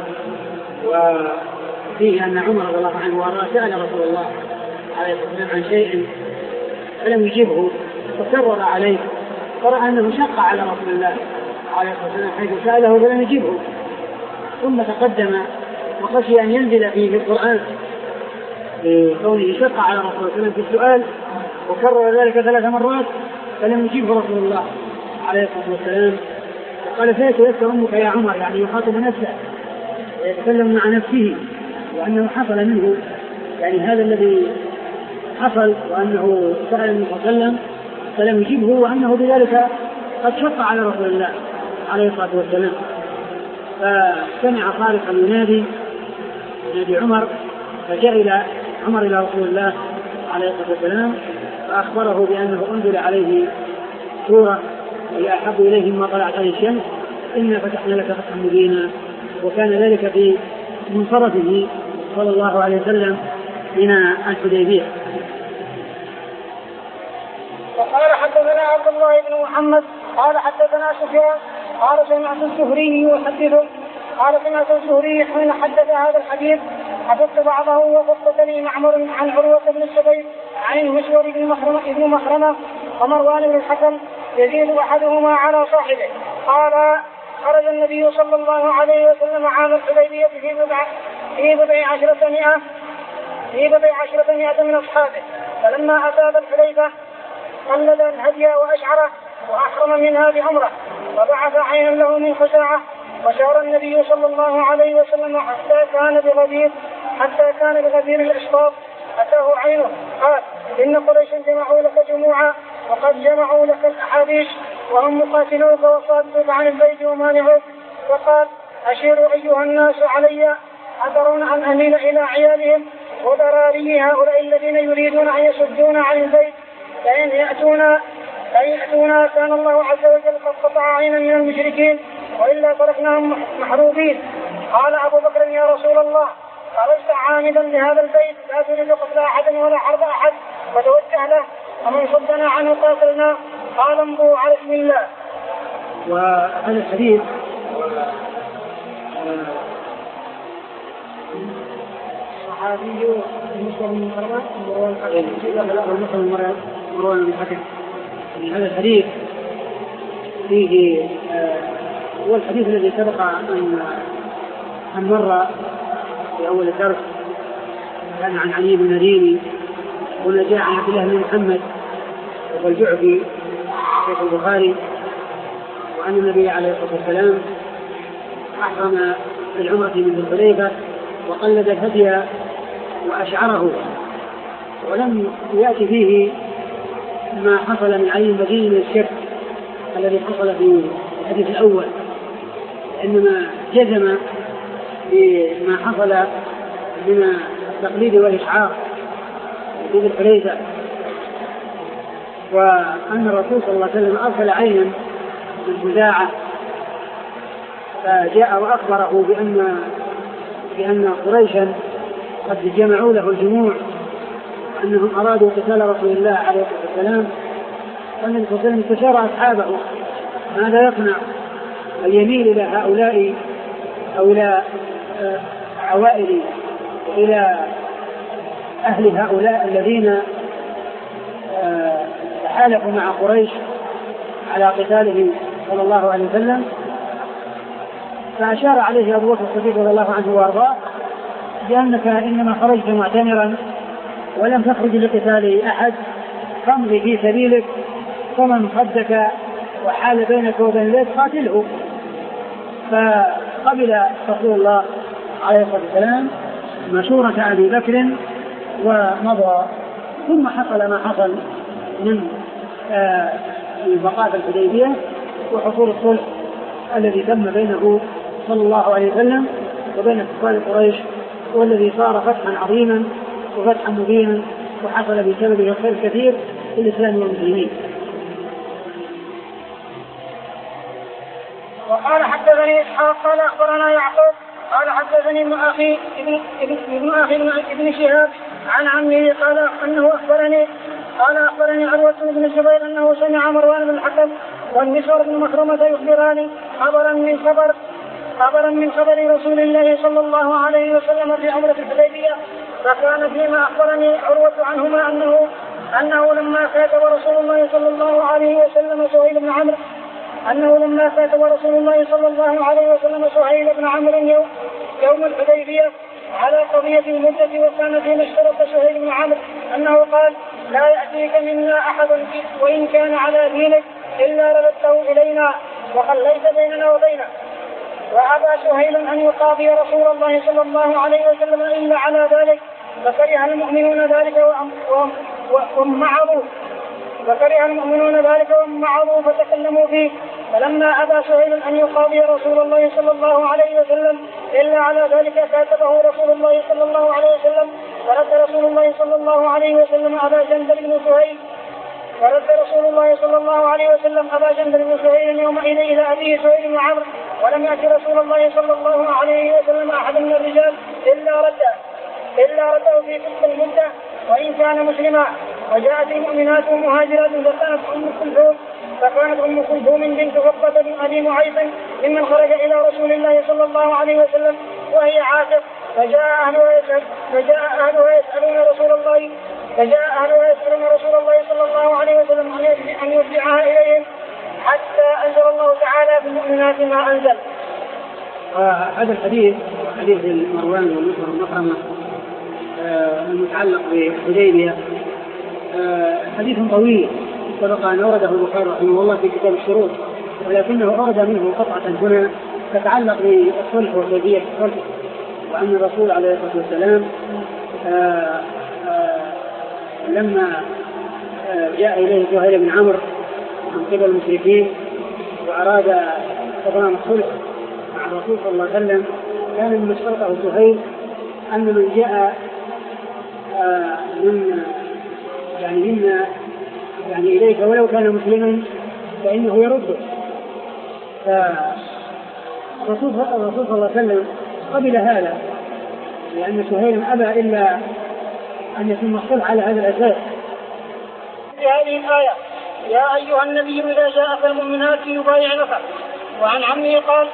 Speaker 2: وفيه أن عمر رضي الله عنه وأرضاه سأل رسول الله عليه الصلاة والسلام عن شيء فلم يجبه فكرر عليه، فرأى أنه شق على رسول الله عليه الصلاة والسلام حيث سأله فلم يجبه، ثم تقدم وخشي أن ينزل فيه القرآن بكونه شق على رسول الله صلى الله عليه وسلم في السؤال وكرر ذلك ثلاث مرات فلم يجيبه رسول الله عليه الصلاة والسلام. قال فيتوسى أمك يا عمر، يعني يخاطب نفسه ويتكلم مع نفسه وأنه حصل منه يعني هذا الذي حصل، وأنه سأل النبي صلى الله عليه وسلم فلم يجيبه، وأنه بذلك قد شق على رسول الله عليه الصلاة والسلام. فسمع صارخا ينادي ينادي عمر، فجعل عمر إلى رسول الله عليه الصلاة والسلام فأخبره بأنه أنزل عليه سورة هي أحب إليه مما طلعت عليه الشمس إنا فتحنا لك فتحا مبينا، وكان ذلك في منصرفه صلى الله عليه وسلم من الحديبية.
Speaker 1: وقال حدثنا عبد الله بن محمد قال حدثنا سفيان قال سمعت الزهري يحدث قال سمعت الزهري حين حدث هذا الحديث حدثت بعضه وقصتني معمر عن عروة بن الزبير عن المسور بن مخرمة ابن مخرمة ومروان بن الحكم يزيد أحدهما على صاحبه قال خرج النبي صلى الله عليه وسلم عام الحديبية في بضع في بضع عشرة مئة في بضع عشرة مئة من أصحابه، فلما أتى الحديبة قلد الهدي وأشعره وأحرم منها بعمرة وبعث عينا له من خزاعة، وسار النبي صلى الله عليه وسلم حتى كان بغدير حتى كان بغدير الأشطاط أتاه عينه قال إن قريشا جمعوا لك جموعا وقد جمعوا لك الأحاديث وهم مقاتلوك وصادوك عن البيت ومانعوك. فقال أشيروا أيها الناس علي أترون أن أميل إلى عيالهم وذراري هؤلاء الذين يريدون أن يصدون عن البيت فإن يأتونا فإن يأتونا كان الله عز وجل قد قطع عينا من المشركين وإلا تركناهم محروبين. قال أبو بكر يا رسول الله ألست عامدا لهذا البيت لا تريد قتل أحد ولا حرب أحد وتوجه له ومن صدنا عنه قاتلنا؟ قال امضوا على اسم الله.
Speaker 2: وهذا الحديث صحابي مسلم مروان بن الحكم. هذا الحديث فيه هو الحديث الذي سبق أن أن مر في أول الدرس، كان عن علي بن المديني ونجاء عن عبد الله بن محمد والجعفي شيخ البخاري، وأن النبي عليه الصلاة والسلام أحرم بالعمرة من ذي الحليفة وقلد الهدي وأشعره، ولم يأتي فيه ما حصل من علي المديني من الشرك الذي حصل في الحديث الأول، إنما جزم بما حصل من التقليد والإشعار في ذي الحليفة، وأن الرسول صلى الله عليه وسلم أرسل عينا من خزاعة فجاء وأخبره بأن بأن قريشا قد جمعوا له الجموع أنهم أرادوا قتال رسول الله عليه الصلاة والسلام. فالنبي صلى الله عليه وسلم استشار أصحابه ماذا يصنع، هل يميل إلى هؤلاء أو إلى عوائل إلى أهل هؤلاء الذين تحالفوا مع قريش على قتاله صلى الله عليه وسلم. فأشار عليه أبو بكر الصديق رضي الله عنه وأرضاه بأنك إنما خرجت معتمرا ولم تخرج لقتال أحد، فامضي في سبيلك فمن صدك وحال بينك وبين البيت قاتله. فقبل رسول الله عليه الصلاة والسلام مشورة أبي بكر ومضى. ثم حصل ما حصل من بقاء الحديبية وحصول الصلح الذي تم بينه صلى الله عليه وسلم وبين كفار قريش، والذي صار فتحا عظيما وفتحا مبينا وحصل بسببه الخير كثير في الإسلام والمسلمين.
Speaker 1: وقال حدثني إسحاق قال أخبرنا يعقوب قال حدثني ابن أخي ابن ابن ابن أخي ابن شهاب عن عمه قال أنه أخبرني قال أخبرني عروة بن الزبير أنه سمع مروان بن الحكم والمسور بن مخرمة يخبران خبرا من خبر خبرا من خبر رسول الله صلى الله عليه وسلم في عمرة الحديبية، فكان فيما أخبرني عروة عنهما أنه أنه لما كاتب رسول الله صلى الله عليه وسلم سهيل بن عمرو أنه لما كاتب رسول الله صلى الله عليه وسلم سهيل بن عمرو يوم, يوم الحديبية على قضية المدة، وكان فيما اشترط سهيل بن عمرو أنه قال لا يأتيك منا أحد وإن كان على دينك إلا رددته إلينا وخليت بيننا وبينه. وأبى سهيل أن يقاضي رسول الله صلى الله عليه وسلم إلا على ذلك، فكره المؤمنون ذلك وامعظوا فكره المؤمنون ذلك وامعظوا فتكلموا فيه. فلما أبى سهيل أن يقاضي رسول الله صلى الله عليه وسلم إلا على ذلك كاتبه رسول الله صلى الله عليه وسلم، ورد رسول الله صلى الله عليه وسلم أبا جندل بن سهيل ورد رسول الله صلى الله عليه وسلم أبا جندل بن سهيل يومئذ إلى أبيه سهيل بن عمرو، ولم يأتي رسول الله صلى الله عليه وسلم أحد من الرجال إلا رده إلا رده في تلك المدة وإن كان مسلما. وجاءت المؤمنات ومهاجرات فكانت أم كلثوم فكانت أم كلثوم بنت فضة بن أبي معيط ممن خرج إلى رسول الله صلى الله عليه وسلم وهي عاتق، فجاء أهلها يسأل فجاء أهلها يسألون رسول الله فجاء أهلها يسألون رسول الله صلى الله عليه وسلم أن يرجعها إليهم حتى أنزل الله تعالى في المؤمنات ما أنزل.
Speaker 2: هذا الحديث حديث مروان والمسور المخرمة المتعلق بحديبية حديث طويل سبق أن أورده البخاري رحمه الله في كتاب الشروط، ولكنه أورد منه قطعة هنا تتعلق بالصلح وكيفية الصلح، وأن الرسول عليه الصلاة والسلام لما جاء إليه سهيل بن عمرو من قبل المشركين وأراد تمام الصلح مع الرسول صلى الله عليه وسلم، كان من اشترطه سهيل أن من جاء من يعني منا يعني إليك ولو كان مسلما فإنه يرده. فالرسول صلى الله عليه وسلم قبل هذا، لأن سهيل أبى إلا أن يتم الصلح على هذا الأساس.
Speaker 1: في هذه الآية: يا أيها النبي إذا جاءك المؤمنات يبايعنك. وعن عمه قال: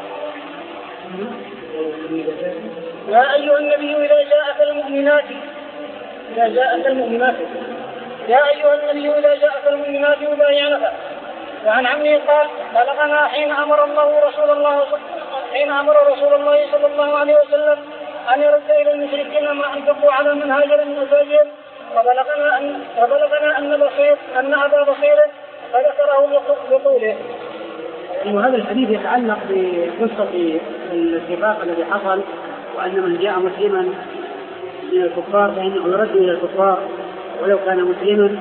Speaker 1: يا أيها النبي إذا جاءك المؤمنات إذا جاءك المؤمنات يا أيها النبي إذا جاءك المؤمنات يبايعنك. وعن عمه قال: بلغنا حين أمر الله رسول الله حين أمر رسول الله صلى الله عليه وسلم أن يرد إلى المشركين ما أنفقوا على من هاجر المساجد، وبلغنا أن وبلغنا أن بصير أن أبا بصير فذكره بطوله.
Speaker 2: وهذا الحديث يتعلق بقصة الاتفاق الذي حصل، وأن من جاء مسلما من الكفار فإنه يرد إلى الكفار ولو كان مسلما.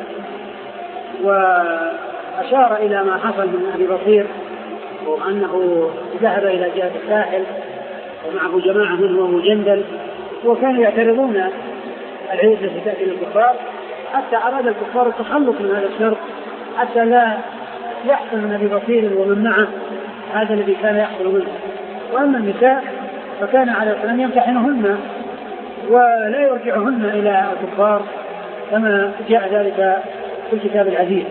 Speaker 2: وأشار إلى ما حصل من أبي بصير، وأنه ذهب إلى جهة الساحل ومعه جماعة منه وهو جندل، وكانوا يعترضون العيد التي تأتي للكفار، حتى أراد الكفار التخلص من هذا الشرط حتى لا يحصل من أبي بصير ومن معه هذا الذي كان يحصل منه. وأما النساء فكان على الإسلام يمتحنهن ولا يرجعهن إلى الكفار كما جاء ذلك في الكتاب العزيز.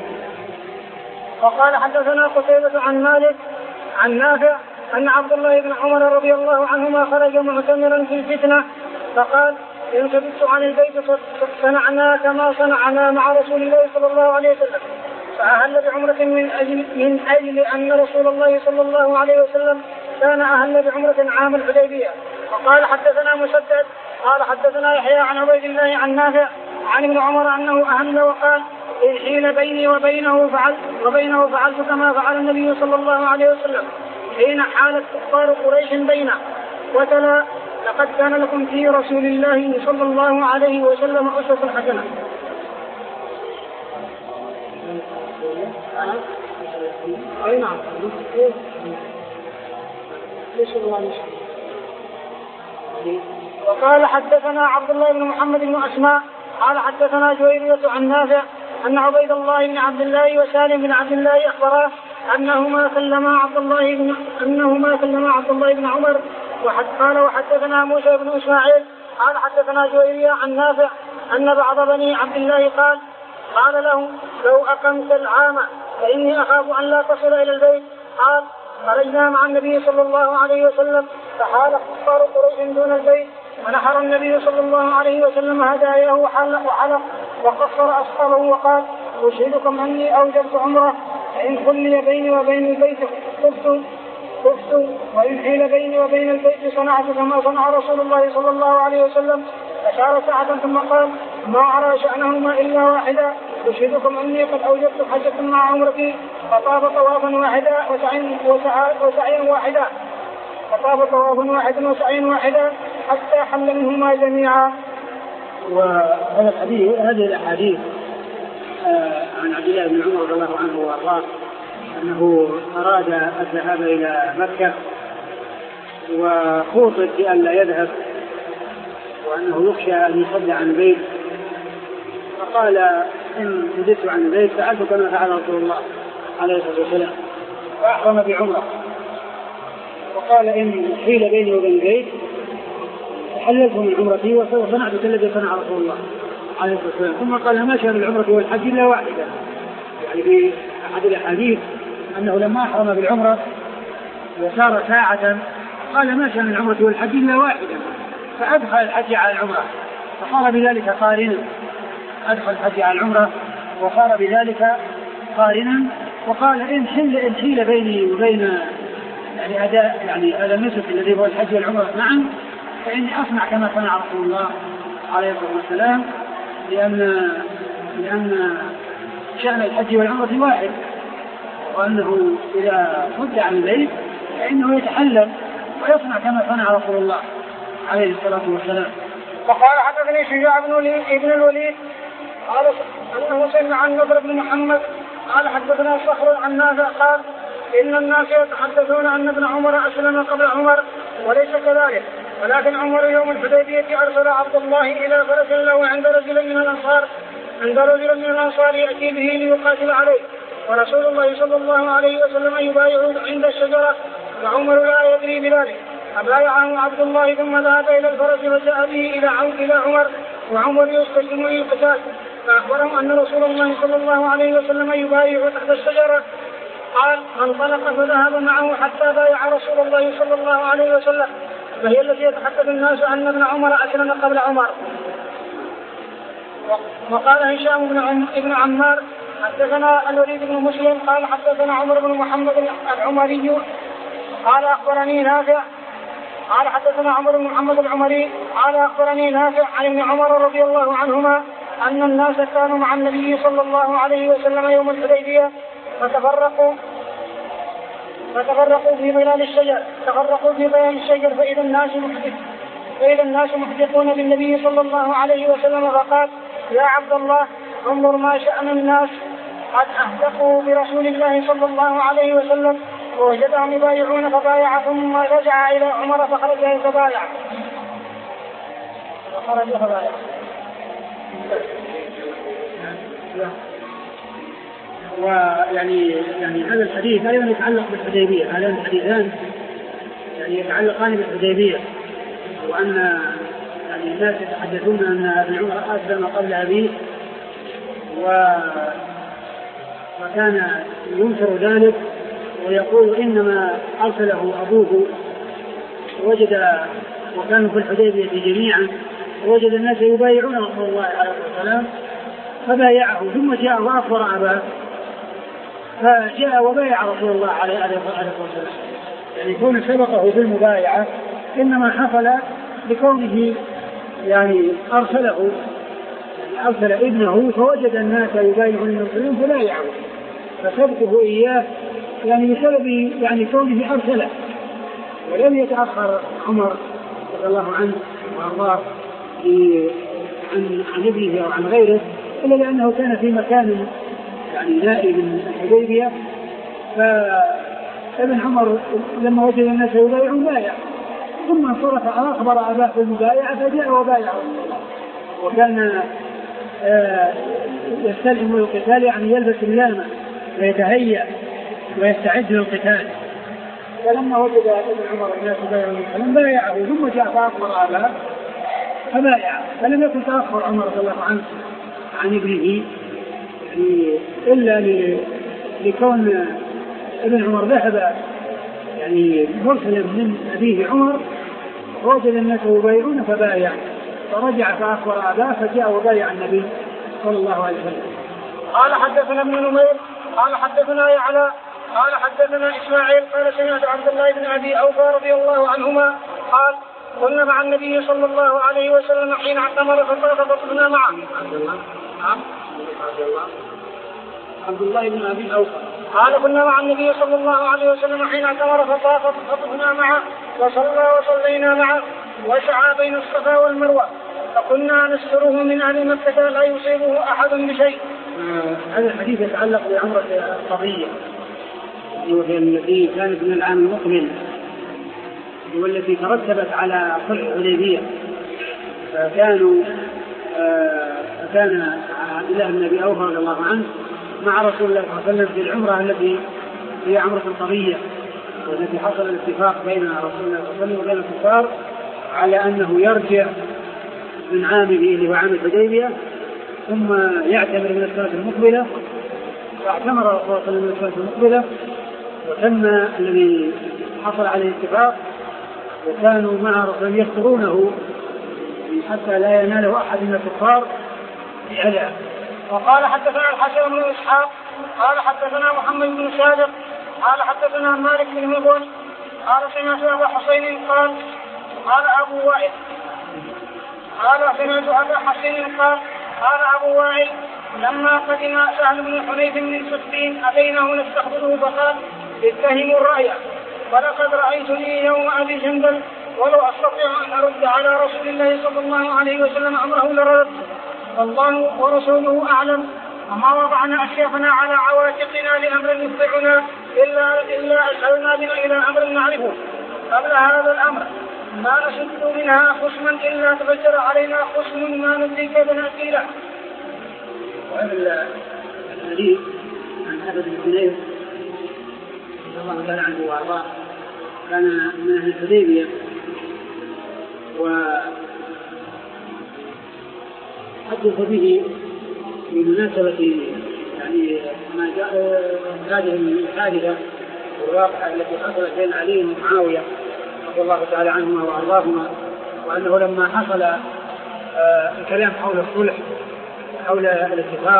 Speaker 1: وقال: حدثنا قتيبة عن مالك عن نافع أن عبد الله بن عمر رضي الله عنهما خرج معتمرا في الفتنة، فقال: إن كبت عن البيت صنعنا كما صنعنا مع رسول الله صلى الله عليه وسلم، فأهل بعمرة من أجل, من أجل أن رسول الله صلى الله عليه وسلم كان أهل بعمرة عام الحديبية. وقال: حدثنا مسدد قال حدثنا يحيى عن عبيد الله عن نافع عن ابن عمر أنه أهل وقال: إذ حيل بيني وبينه فعلت وبينه فعلت كما فعل النبي صلى الله عليه وسلم حين حالت كفار قريش بينه. وتلا: لقد كان لكم في رسول الله صلى الله عليه وسلم أسوة حسنة.
Speaker 2: أي نعم.
Speaker 1: وقال: حدثنا عبد الله بن محمد بن أسماء قال حدثنا جويرية عن نافع أن عبيد الله بن عبد الله وسالم بن عبد الله أخبراه أنهما كلما عبد الله بن أنهما كلما عبد الله بن عمر. وحد قال: وحدثنا موسى بن إسماعيل قال حدثنا جويرية عن نافع أن بعض بني عبد الله قال قال له: لو أقمت العام فإني أخاف أن لا تصل إلى البيت. قال: خرجنا مع النبي صلى الله عليه وسلم فحال كفار قريش دون البيت، ونحر النبي صلى الله عليه وسلم هداياه وحلق وحلق وقصر أصحابه وقال: أشهدكم أني أوجبت عمره، فإن خلي بيني وبين البيت خفت خفت وإن حيل بيني وبين البيت صنعت كما صنع رسول الله صلى الله عليه وسلم. أشار ساعة ثم قال: ما أرى شأنهما إلا واحدا، أشهدكم أني قد أوجبت حجة مع عمرتي، فطاف طوافا واحدا وسعيا واحدا فطاف طوافا واحدا وسعيا واحدا حتى حل منهما جميعا.
Speaker 2: وهذا الحديث هذه الأحاديث عن عبد الله بن عمر رضي الله عنه وأرضاه أنه أراد الذهاب إلى مكة وخوطب بأن لا يذهب، وأنه يخشى أن يصد عن البيت، فقال: إن صددت عن البيت فعلت كما فعل رسول الله عليه الصلاة والسلام، فأحرم بعمرة. وقال: إن حيل بيني وبين البيت فحللت من عمرتي وصنعت كالذي صنع رسول الله عليه الصلاة والسلام. ثم قال: ما شأن العمرة والحج إلا واحدة. يعني في أحد الأحاديث أنه لما أحرم بالعمرة وسار ساعة قال: ما شأن العمرة والحج إلا واحدة، فأدخل الحج على العمرة فصار بذلك قارنا. أدخل الحج على العمرة وصار بذلك قارنا. وقال: إن حل إن حيل بيني وبين يعني أداء يعني هذا النسك الذي هو الحج والعمرة معا فإني أصنع كما صنع رسول الله عليه الصلاة والسلام، لأن لأن شأن الحج والعمرة واحد، وأنه إذا صد عن البيت فإنه يتحلل ويصنع كما صنع رسول الله عليه الصلاة والسلام.
Speaker 1: وقال: حدثني شجاع بن الوليد قال أنه سمع عن نضر بن محمد قال حدثنا صخر عن نافع قال إن الناس يتحدثون أن ابن عمر أسلم قبل عمر وليس كذلك، ولكن عمر يوم الحديبية أرسل عبد الله إلى فرس له عند رجل من الأنصار عند رجل من الأنصار يأتي به ليقاتل عليه، ورسول الله صلى الله عليه وسلم يبايعه عند الشجرة وعمر لا يدري بذلك، فبايعه عبد الله ثم ذهب إلى الفرس وجاء به إلى عمر وعمر يستسلم للقتال، فأخبرهم أن رسول الله صلى الله عليه وسلم يبايع تحت الشجرة. قال فانطلق فذهب معه حتى بايع رسول الله صلى الله عليه وسلم، فهي التي يتحدث الناس أن ابن عمر أسلم قبل عمر. وقال هشام بن عمار حدثنا الوليد بن مسلم قال حدثنا عمر بن محمد العمري قال أخبرني نافع قال حدثنا عمر بن محمد العمري قال أخبرني نافع عن ابن عمر رضي الله عنهما أن الناس كانوا مع النبي صلى الله عليه وسلم يوم الحديبية فتفرقوا فتفرقوا في ظلال الشجر تفرقوا في ظلال الشجر فإذا الناس محدث فإذا الناس محدثون بالنبي صلى الله عليه وسلم، فقال يا عبد الله انظر ما شأن الناس قد أهدقوا برسول الله صلى الله عليه وسلم، ووجدهم يبايعون فبايع ثم رجع إلى عمر فخرج فبايع فخرج فبايع.
Speaker 2: ويعني يعني هذا الحديث أيضا يتعلق بالحديبية، هذان الحديثان يعني يتعلقان بالحديبية، وأن يعني الناس يتحدثون أن ابن عمر أسلم قبل أبيه وكان ينكر ذلك ويقول إنما أرسله أبوه، وجد وكانوا في الحديبية جميعا ووجد الناس يبايعون رسول الله عليه السلام فبايعه ثم جاء وأخبر أباه فجاء وبايع رسول الله عليه الصلاة والسلام، يعني كون سبقه بالمبايعة إنما حصل بكونه يعني أرسله يعني أرسل ابنه فوجد الناس يبايعون المسلمين فبايعه، فسبقه إياه يعني بسبب يعني كونه أرسله، ولم يتأخر عمر رضي الله عنه وأرضاه عن ابنه أو عن غيره إلا لأنه كان في مكان يعني نائب من الحديبية، فابن عمر لما وجد الناس يبايعون بايع ثم انصرف أخبر أباه بالمبايعة فجاء وبايعه، وكان آه يستلهم القتال يعني يلبس اللامة ويتهيأ ويستعد للقتال، فلما وجد ابن عمر الناس يبايعون بايعه ثم جاء فأخبر أباه فبايعه، فلم يكن تأخر عمر رضي الله عنه عن ابنه إلا لكون ابن عمر ذهب يعني مرسلا من أبيه عمر ووجد الناس يبايعون فبايع، فرجع فأخبر أباه فجاء وبايع النبي صلى الله عليه وسلم.
Speaker 1: قال حدثنا ابن نمير قال حدثنا يعلى قال حدثنا إسماعيل قال سمعت عبد الله بن أبي أوفى رضي الله عنهما قال كنا مع النبي صلى الله عليه وسلم حين اعتمر فطاف فطفنا معه. عبد الله نعم عبد الله
Speaker 2: عبد الله بن أبي أوفى
Speaker 1: قال كنا مع النبي صلى الله عليه وسلم حين اعتمر فطاف فطفنا معه وصلى وصلينا معه وسعى بين الصفا والمروة، فكنا نستره من أهل مكة لا يصيبه أحد بشيء.
Speaker 2: هذا الحديث يتعلق بعمرة القضية التي كانت من العام المقبل والتي ترتبت على صلح الحديبية، فكانوا فكان عبد الله بن أبي أوفى رضي الله عنه مع رسول الله صلى الله عليه وسلم في العمرة التي هي عمرة القضية، والتي حصل الاتفاق بين رسول الله صلى الله عليه وسلم وبين الكفار على أنه يرجع من عامه اللي هو عام الحديبية ثم يعتمر من السنة المقبلة، فاعتمر رسول الله صلى الله عليه وسلم من السنة المقبلة وتم الذي حصل عليه الاتفاق، وكانوا مع رسول الله يذكرونه حتى لا يناله أحد من الكفار بأذى.
Speaker 1: وقال حدثنا الحسن بن إسحاق قال حدثنا محمد بن سابق قال حدثنا مالك بن مغول قال سمعت أبا حسين قال قال أبو وائل قال سمعت أبا حسين قال قال أبو وائل لما قدم سهل بن حنيف من سفين أتيناه نستخبره فقال اتهموا الرأي، ولقد رأيتني يوم أبي جندل ولو أستطيع أن أرد على رسول الله صلى الله عليه وسلم أمره لرددته، والله ورسوله أعلم. وما وضعنا أشيافنا على عواتقنا لأمر يتبعنا إلا إلا أسألنا بنا إلى أمر نعرفه قبل هذا الأمر ما نشد منها خصما إلا تفجر علينا خصم ما ندري كيف نأتي له.
Speaker 2: وهذا الحديث عن أبي بن حنيف رضي الله تعالى عنه وأرضاه كان من أهل الحديبية وحدث به بمناسبة يعني ما جاء هذه الحادثة والواقعة التي حصلت بين علي ومعاوية رضي الله تعالى عنهما وأرضاهما، وأنه لما حصل آه الكلام حول الصلح حول الاتفاق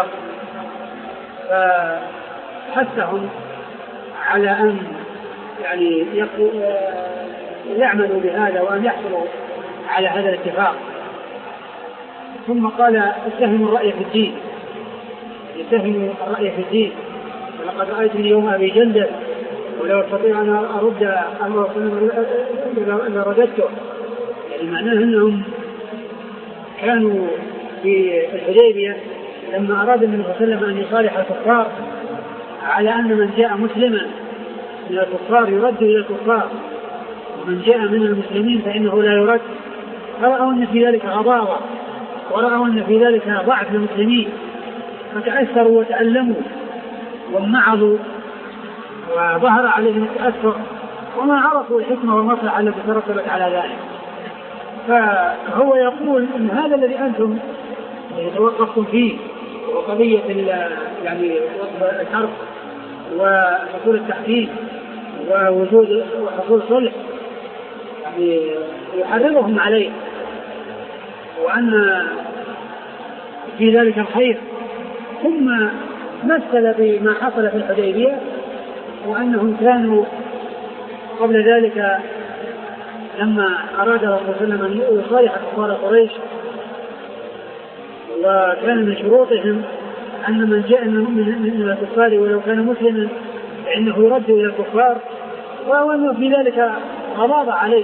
Speaker 2: فحثهم على أن يعني يعملوا بهذا وأن يحصلوا على هذا الاتفاق. ثم قال اتهموا الرأي في الدين، اتهموا الرأي في الدين، ولقد رأيتني اليوم أبي جندل ولو استطيع أن أرد أن رددته. يعني معناه أنهم كانوا في الحديبية لما أراد النبي صلى الله عليه وسلم أن يصالح الكفار على أن من جاء مسلما من الكفار يرد إلى الكفار ومن جاء من المسلمين فإنه لا يرد، فرأوا أن في ذلك غضاضة ورأوا أن في ذلك ضعف المسلمين فتأثروا وتألموا وامعظوا وظهر عليهم التأثر وما عرفوا الحكمة والمصلحة التي ترتبت على ذلك. فهو يقول إن هذا الذي أنتم توقفتم فيه وقضية يعني الحرب وحصول التحكيم ووجود وحصول صلح يعني يحرضهم عليه وأن في ذلك الخير. ثم مثل بما حصل في الحديبية وأنهم كانوا قبل ذلك لما أراد الرسول صلى الله عليه وسلم أن يصالح كفار قريش وكان من شروطهم أن من جاء من الكفار ولو كان مسلما فإنه يرد إلى الكفار، وأنه في ذلك غضاض عليه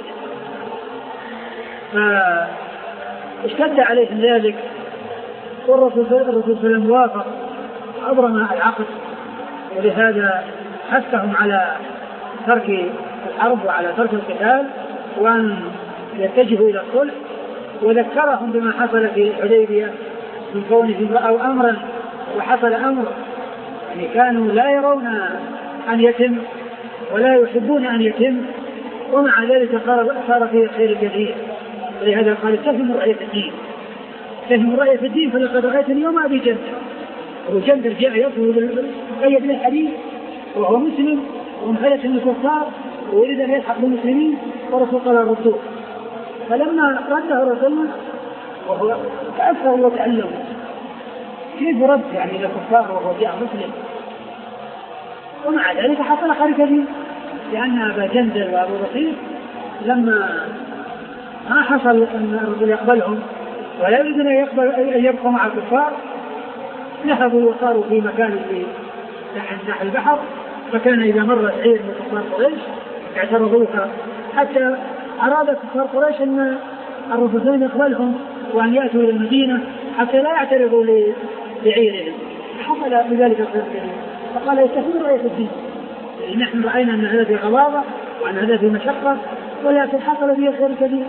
Speaker 2: فاشتد عليهم ذلك. والرسول صلى الله عليه وسلم وافق أبرم العقد، ولهذا حثهم على ترك الحرب وعلى ترك القتال وأن يتجهوا إلى الصلح، وذكرهم بما حصل في الحديبية من كونهم رأوا أمرا وحصل أمر يعني كانوا لا يرون أن يتم ولا يحبون أن يتم، ومع ذلك صار فيه خير كثير. ولهذا قال اتهموا الرأي في الدين، اتهموا الرأي في الدين فلقد رأيتني يوم أبي جندل. وجندل جاء يطلب قيد الحديث وهو مسلم ومخلص من الكفار ويريد أن يلحق بالمسلمين، ورسول قال الرسول. فلما رده الرسول وهو تأثر وتألم كيف رد يعني إلى الكفار وهو جاء مسلم؟ ومع ذلك حصل خير كثير، لأن أبا جندل وأبو بصير لما ما حصل أن الرسول يقبلهم ولا يريدون أن يبقوا مع الكفار نهبوا وصاروا في مكان في ناحية البحر، فكان إذا مر عير من كفار قريش اعترضوها حتى أراد كفار قريش أن الرسول يقبلهم وأن يأتوا إلى المدينة حتى لا يعترضوا لعيرهم. حصل بذلك الخير فقال يستفيد رأي في الدين. نحن رأينا أن هذا في غلاظة وأن هذا في مشقة، ولكن حصل فيه خير كبير.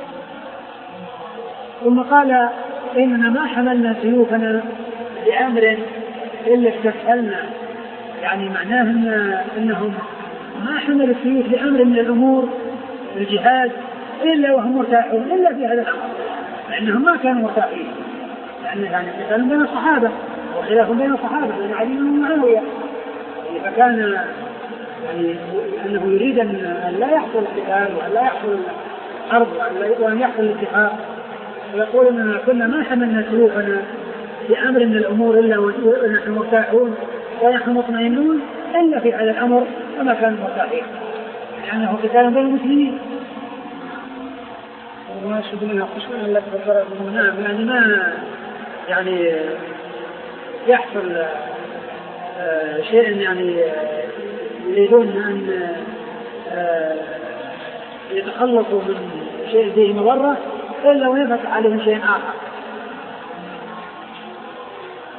Speaker 2: ثم قال إننا ما حملنا سيوفنا لأمر إلا استسهلنا، يعني معناه إن أنهم ما حملوا السيوف لأمر من الأمور الجهاد إلا وهم مرتاحون إلا في هذا الأمر، لأنهم ما كانوا مرتاحين، لأن يعني قتال بين الصحابة وخلاف بين الصحابة بين علي ومعاوية، فكان يعني أنه يريد أن لا يحصل القتال وأن لا يحصل الحرب وأن يحصل الاتفاق، ويقول أننا كنا ما حملنا سيوفنا لأمر من الأمور إلا ونحن مرتاحون ونحن مطمئنون إلا في هذا الأمر وما كانوا مرتاحين، لأنه قتال بين المسلمين. وما شبهنا خشوعا إلا بفرق نعم، يعني ما يعني يحصل آه شيء يعني يريدون أن آه يتخلصوا من شيء فيه مضرة إلا ويفتح عليهم شيء آخر.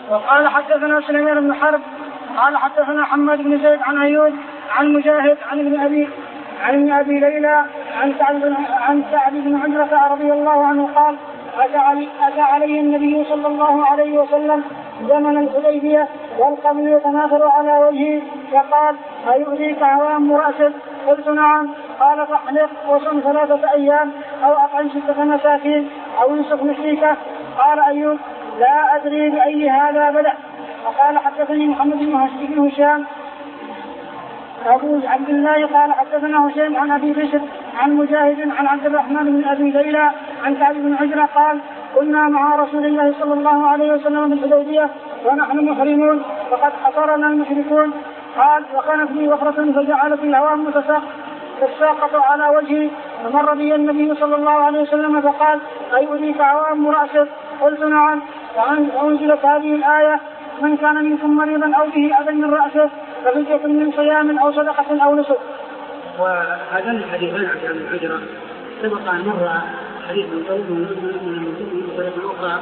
Speaker 1: وقال حدثنا سليمان بن حرب قال حدثنا حماد بن زيد عن أيوب عن مجاهد عن ابن أبي عن ابن أبي ليلى عن سعد بن عن سعد بن عجرة رضي الله عنه قال أتى عليه النبي صلى الله عليه وسلم زمن الحديبية والقبل يتناثر على وجهه فقال أيؤذيك عوام رأسك؟ قلت نعم. قال فاحلق وصم ثلاثة أيام أو أطعم ستة مساكين أو انصف مسيكة. قال أيوب لا أدري بأي هذا بدأ. وقال حدثني محمد بن هشام أبو عبد الله قال حدثنا هشام عن أبي بشر عن مجاهد عن عبد الرحمن بن أبي ليلى عن سعد بن عجرة قال كنا مع رسول الله صلى الله عليه وسلم بالحديبية ونحن محرمون فقد حصرنا المشركون. قال وكانت لي وفرة فجعلت الهوام تتساقط على وجهي فمر بي النبي صلى الله عليه وسلم فقال أيؤذيك عوام رأسك؟ قلت نعم. وأنزلت هذه الآية من كان منكم مريضا أو به أذى من رأسه ففدية من صيام أو صدقة أو نسك.
Speaker 2: وهذان الحديثان عن الحجرة سبق أن مر حديث من طريق من طريق أخرى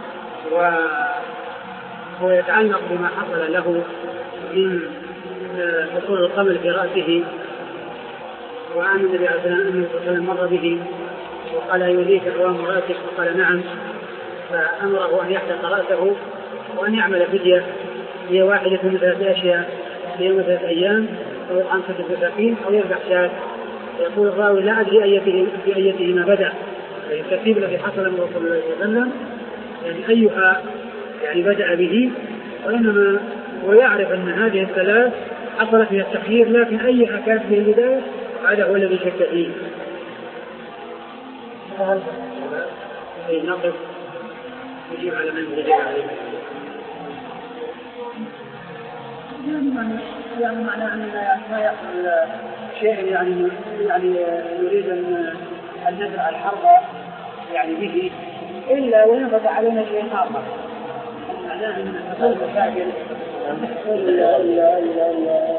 Speaker 2: وهو يتعلق بما حصل له من حصول القمل في رأسه وأن النبي عليه الصلاة والسلام مر به وقال يؤذيك عوام رأسك؟ وقال نعم. فأمره أن يحلق رأسه وأن يعمل فدية هي واحدة من ثلاث أشياء في يوم ثلاث أيام أو خمسة مساكين أو يذبح شاة. يقول الراوي لا أدري أيته بأيتهما بدأ، يعني الترتيب الذي حصل من رسول الله صلى الله عليه وسلم يعني أيها يعني بدأ به، وإنما ويعرف أن هذه الثلاث حصل فيها التخيير لكن أيها كانت في البداية هذا هو الذي شك فيه. نقف نجيب على من يجب عليه.
Speaker 1: يعني معنى أن ما يحصل شيء يعني يعني يريد أن ندرع الحرب يعني به إلا وينفذ علينا شيء آخر. معناه أن المسائل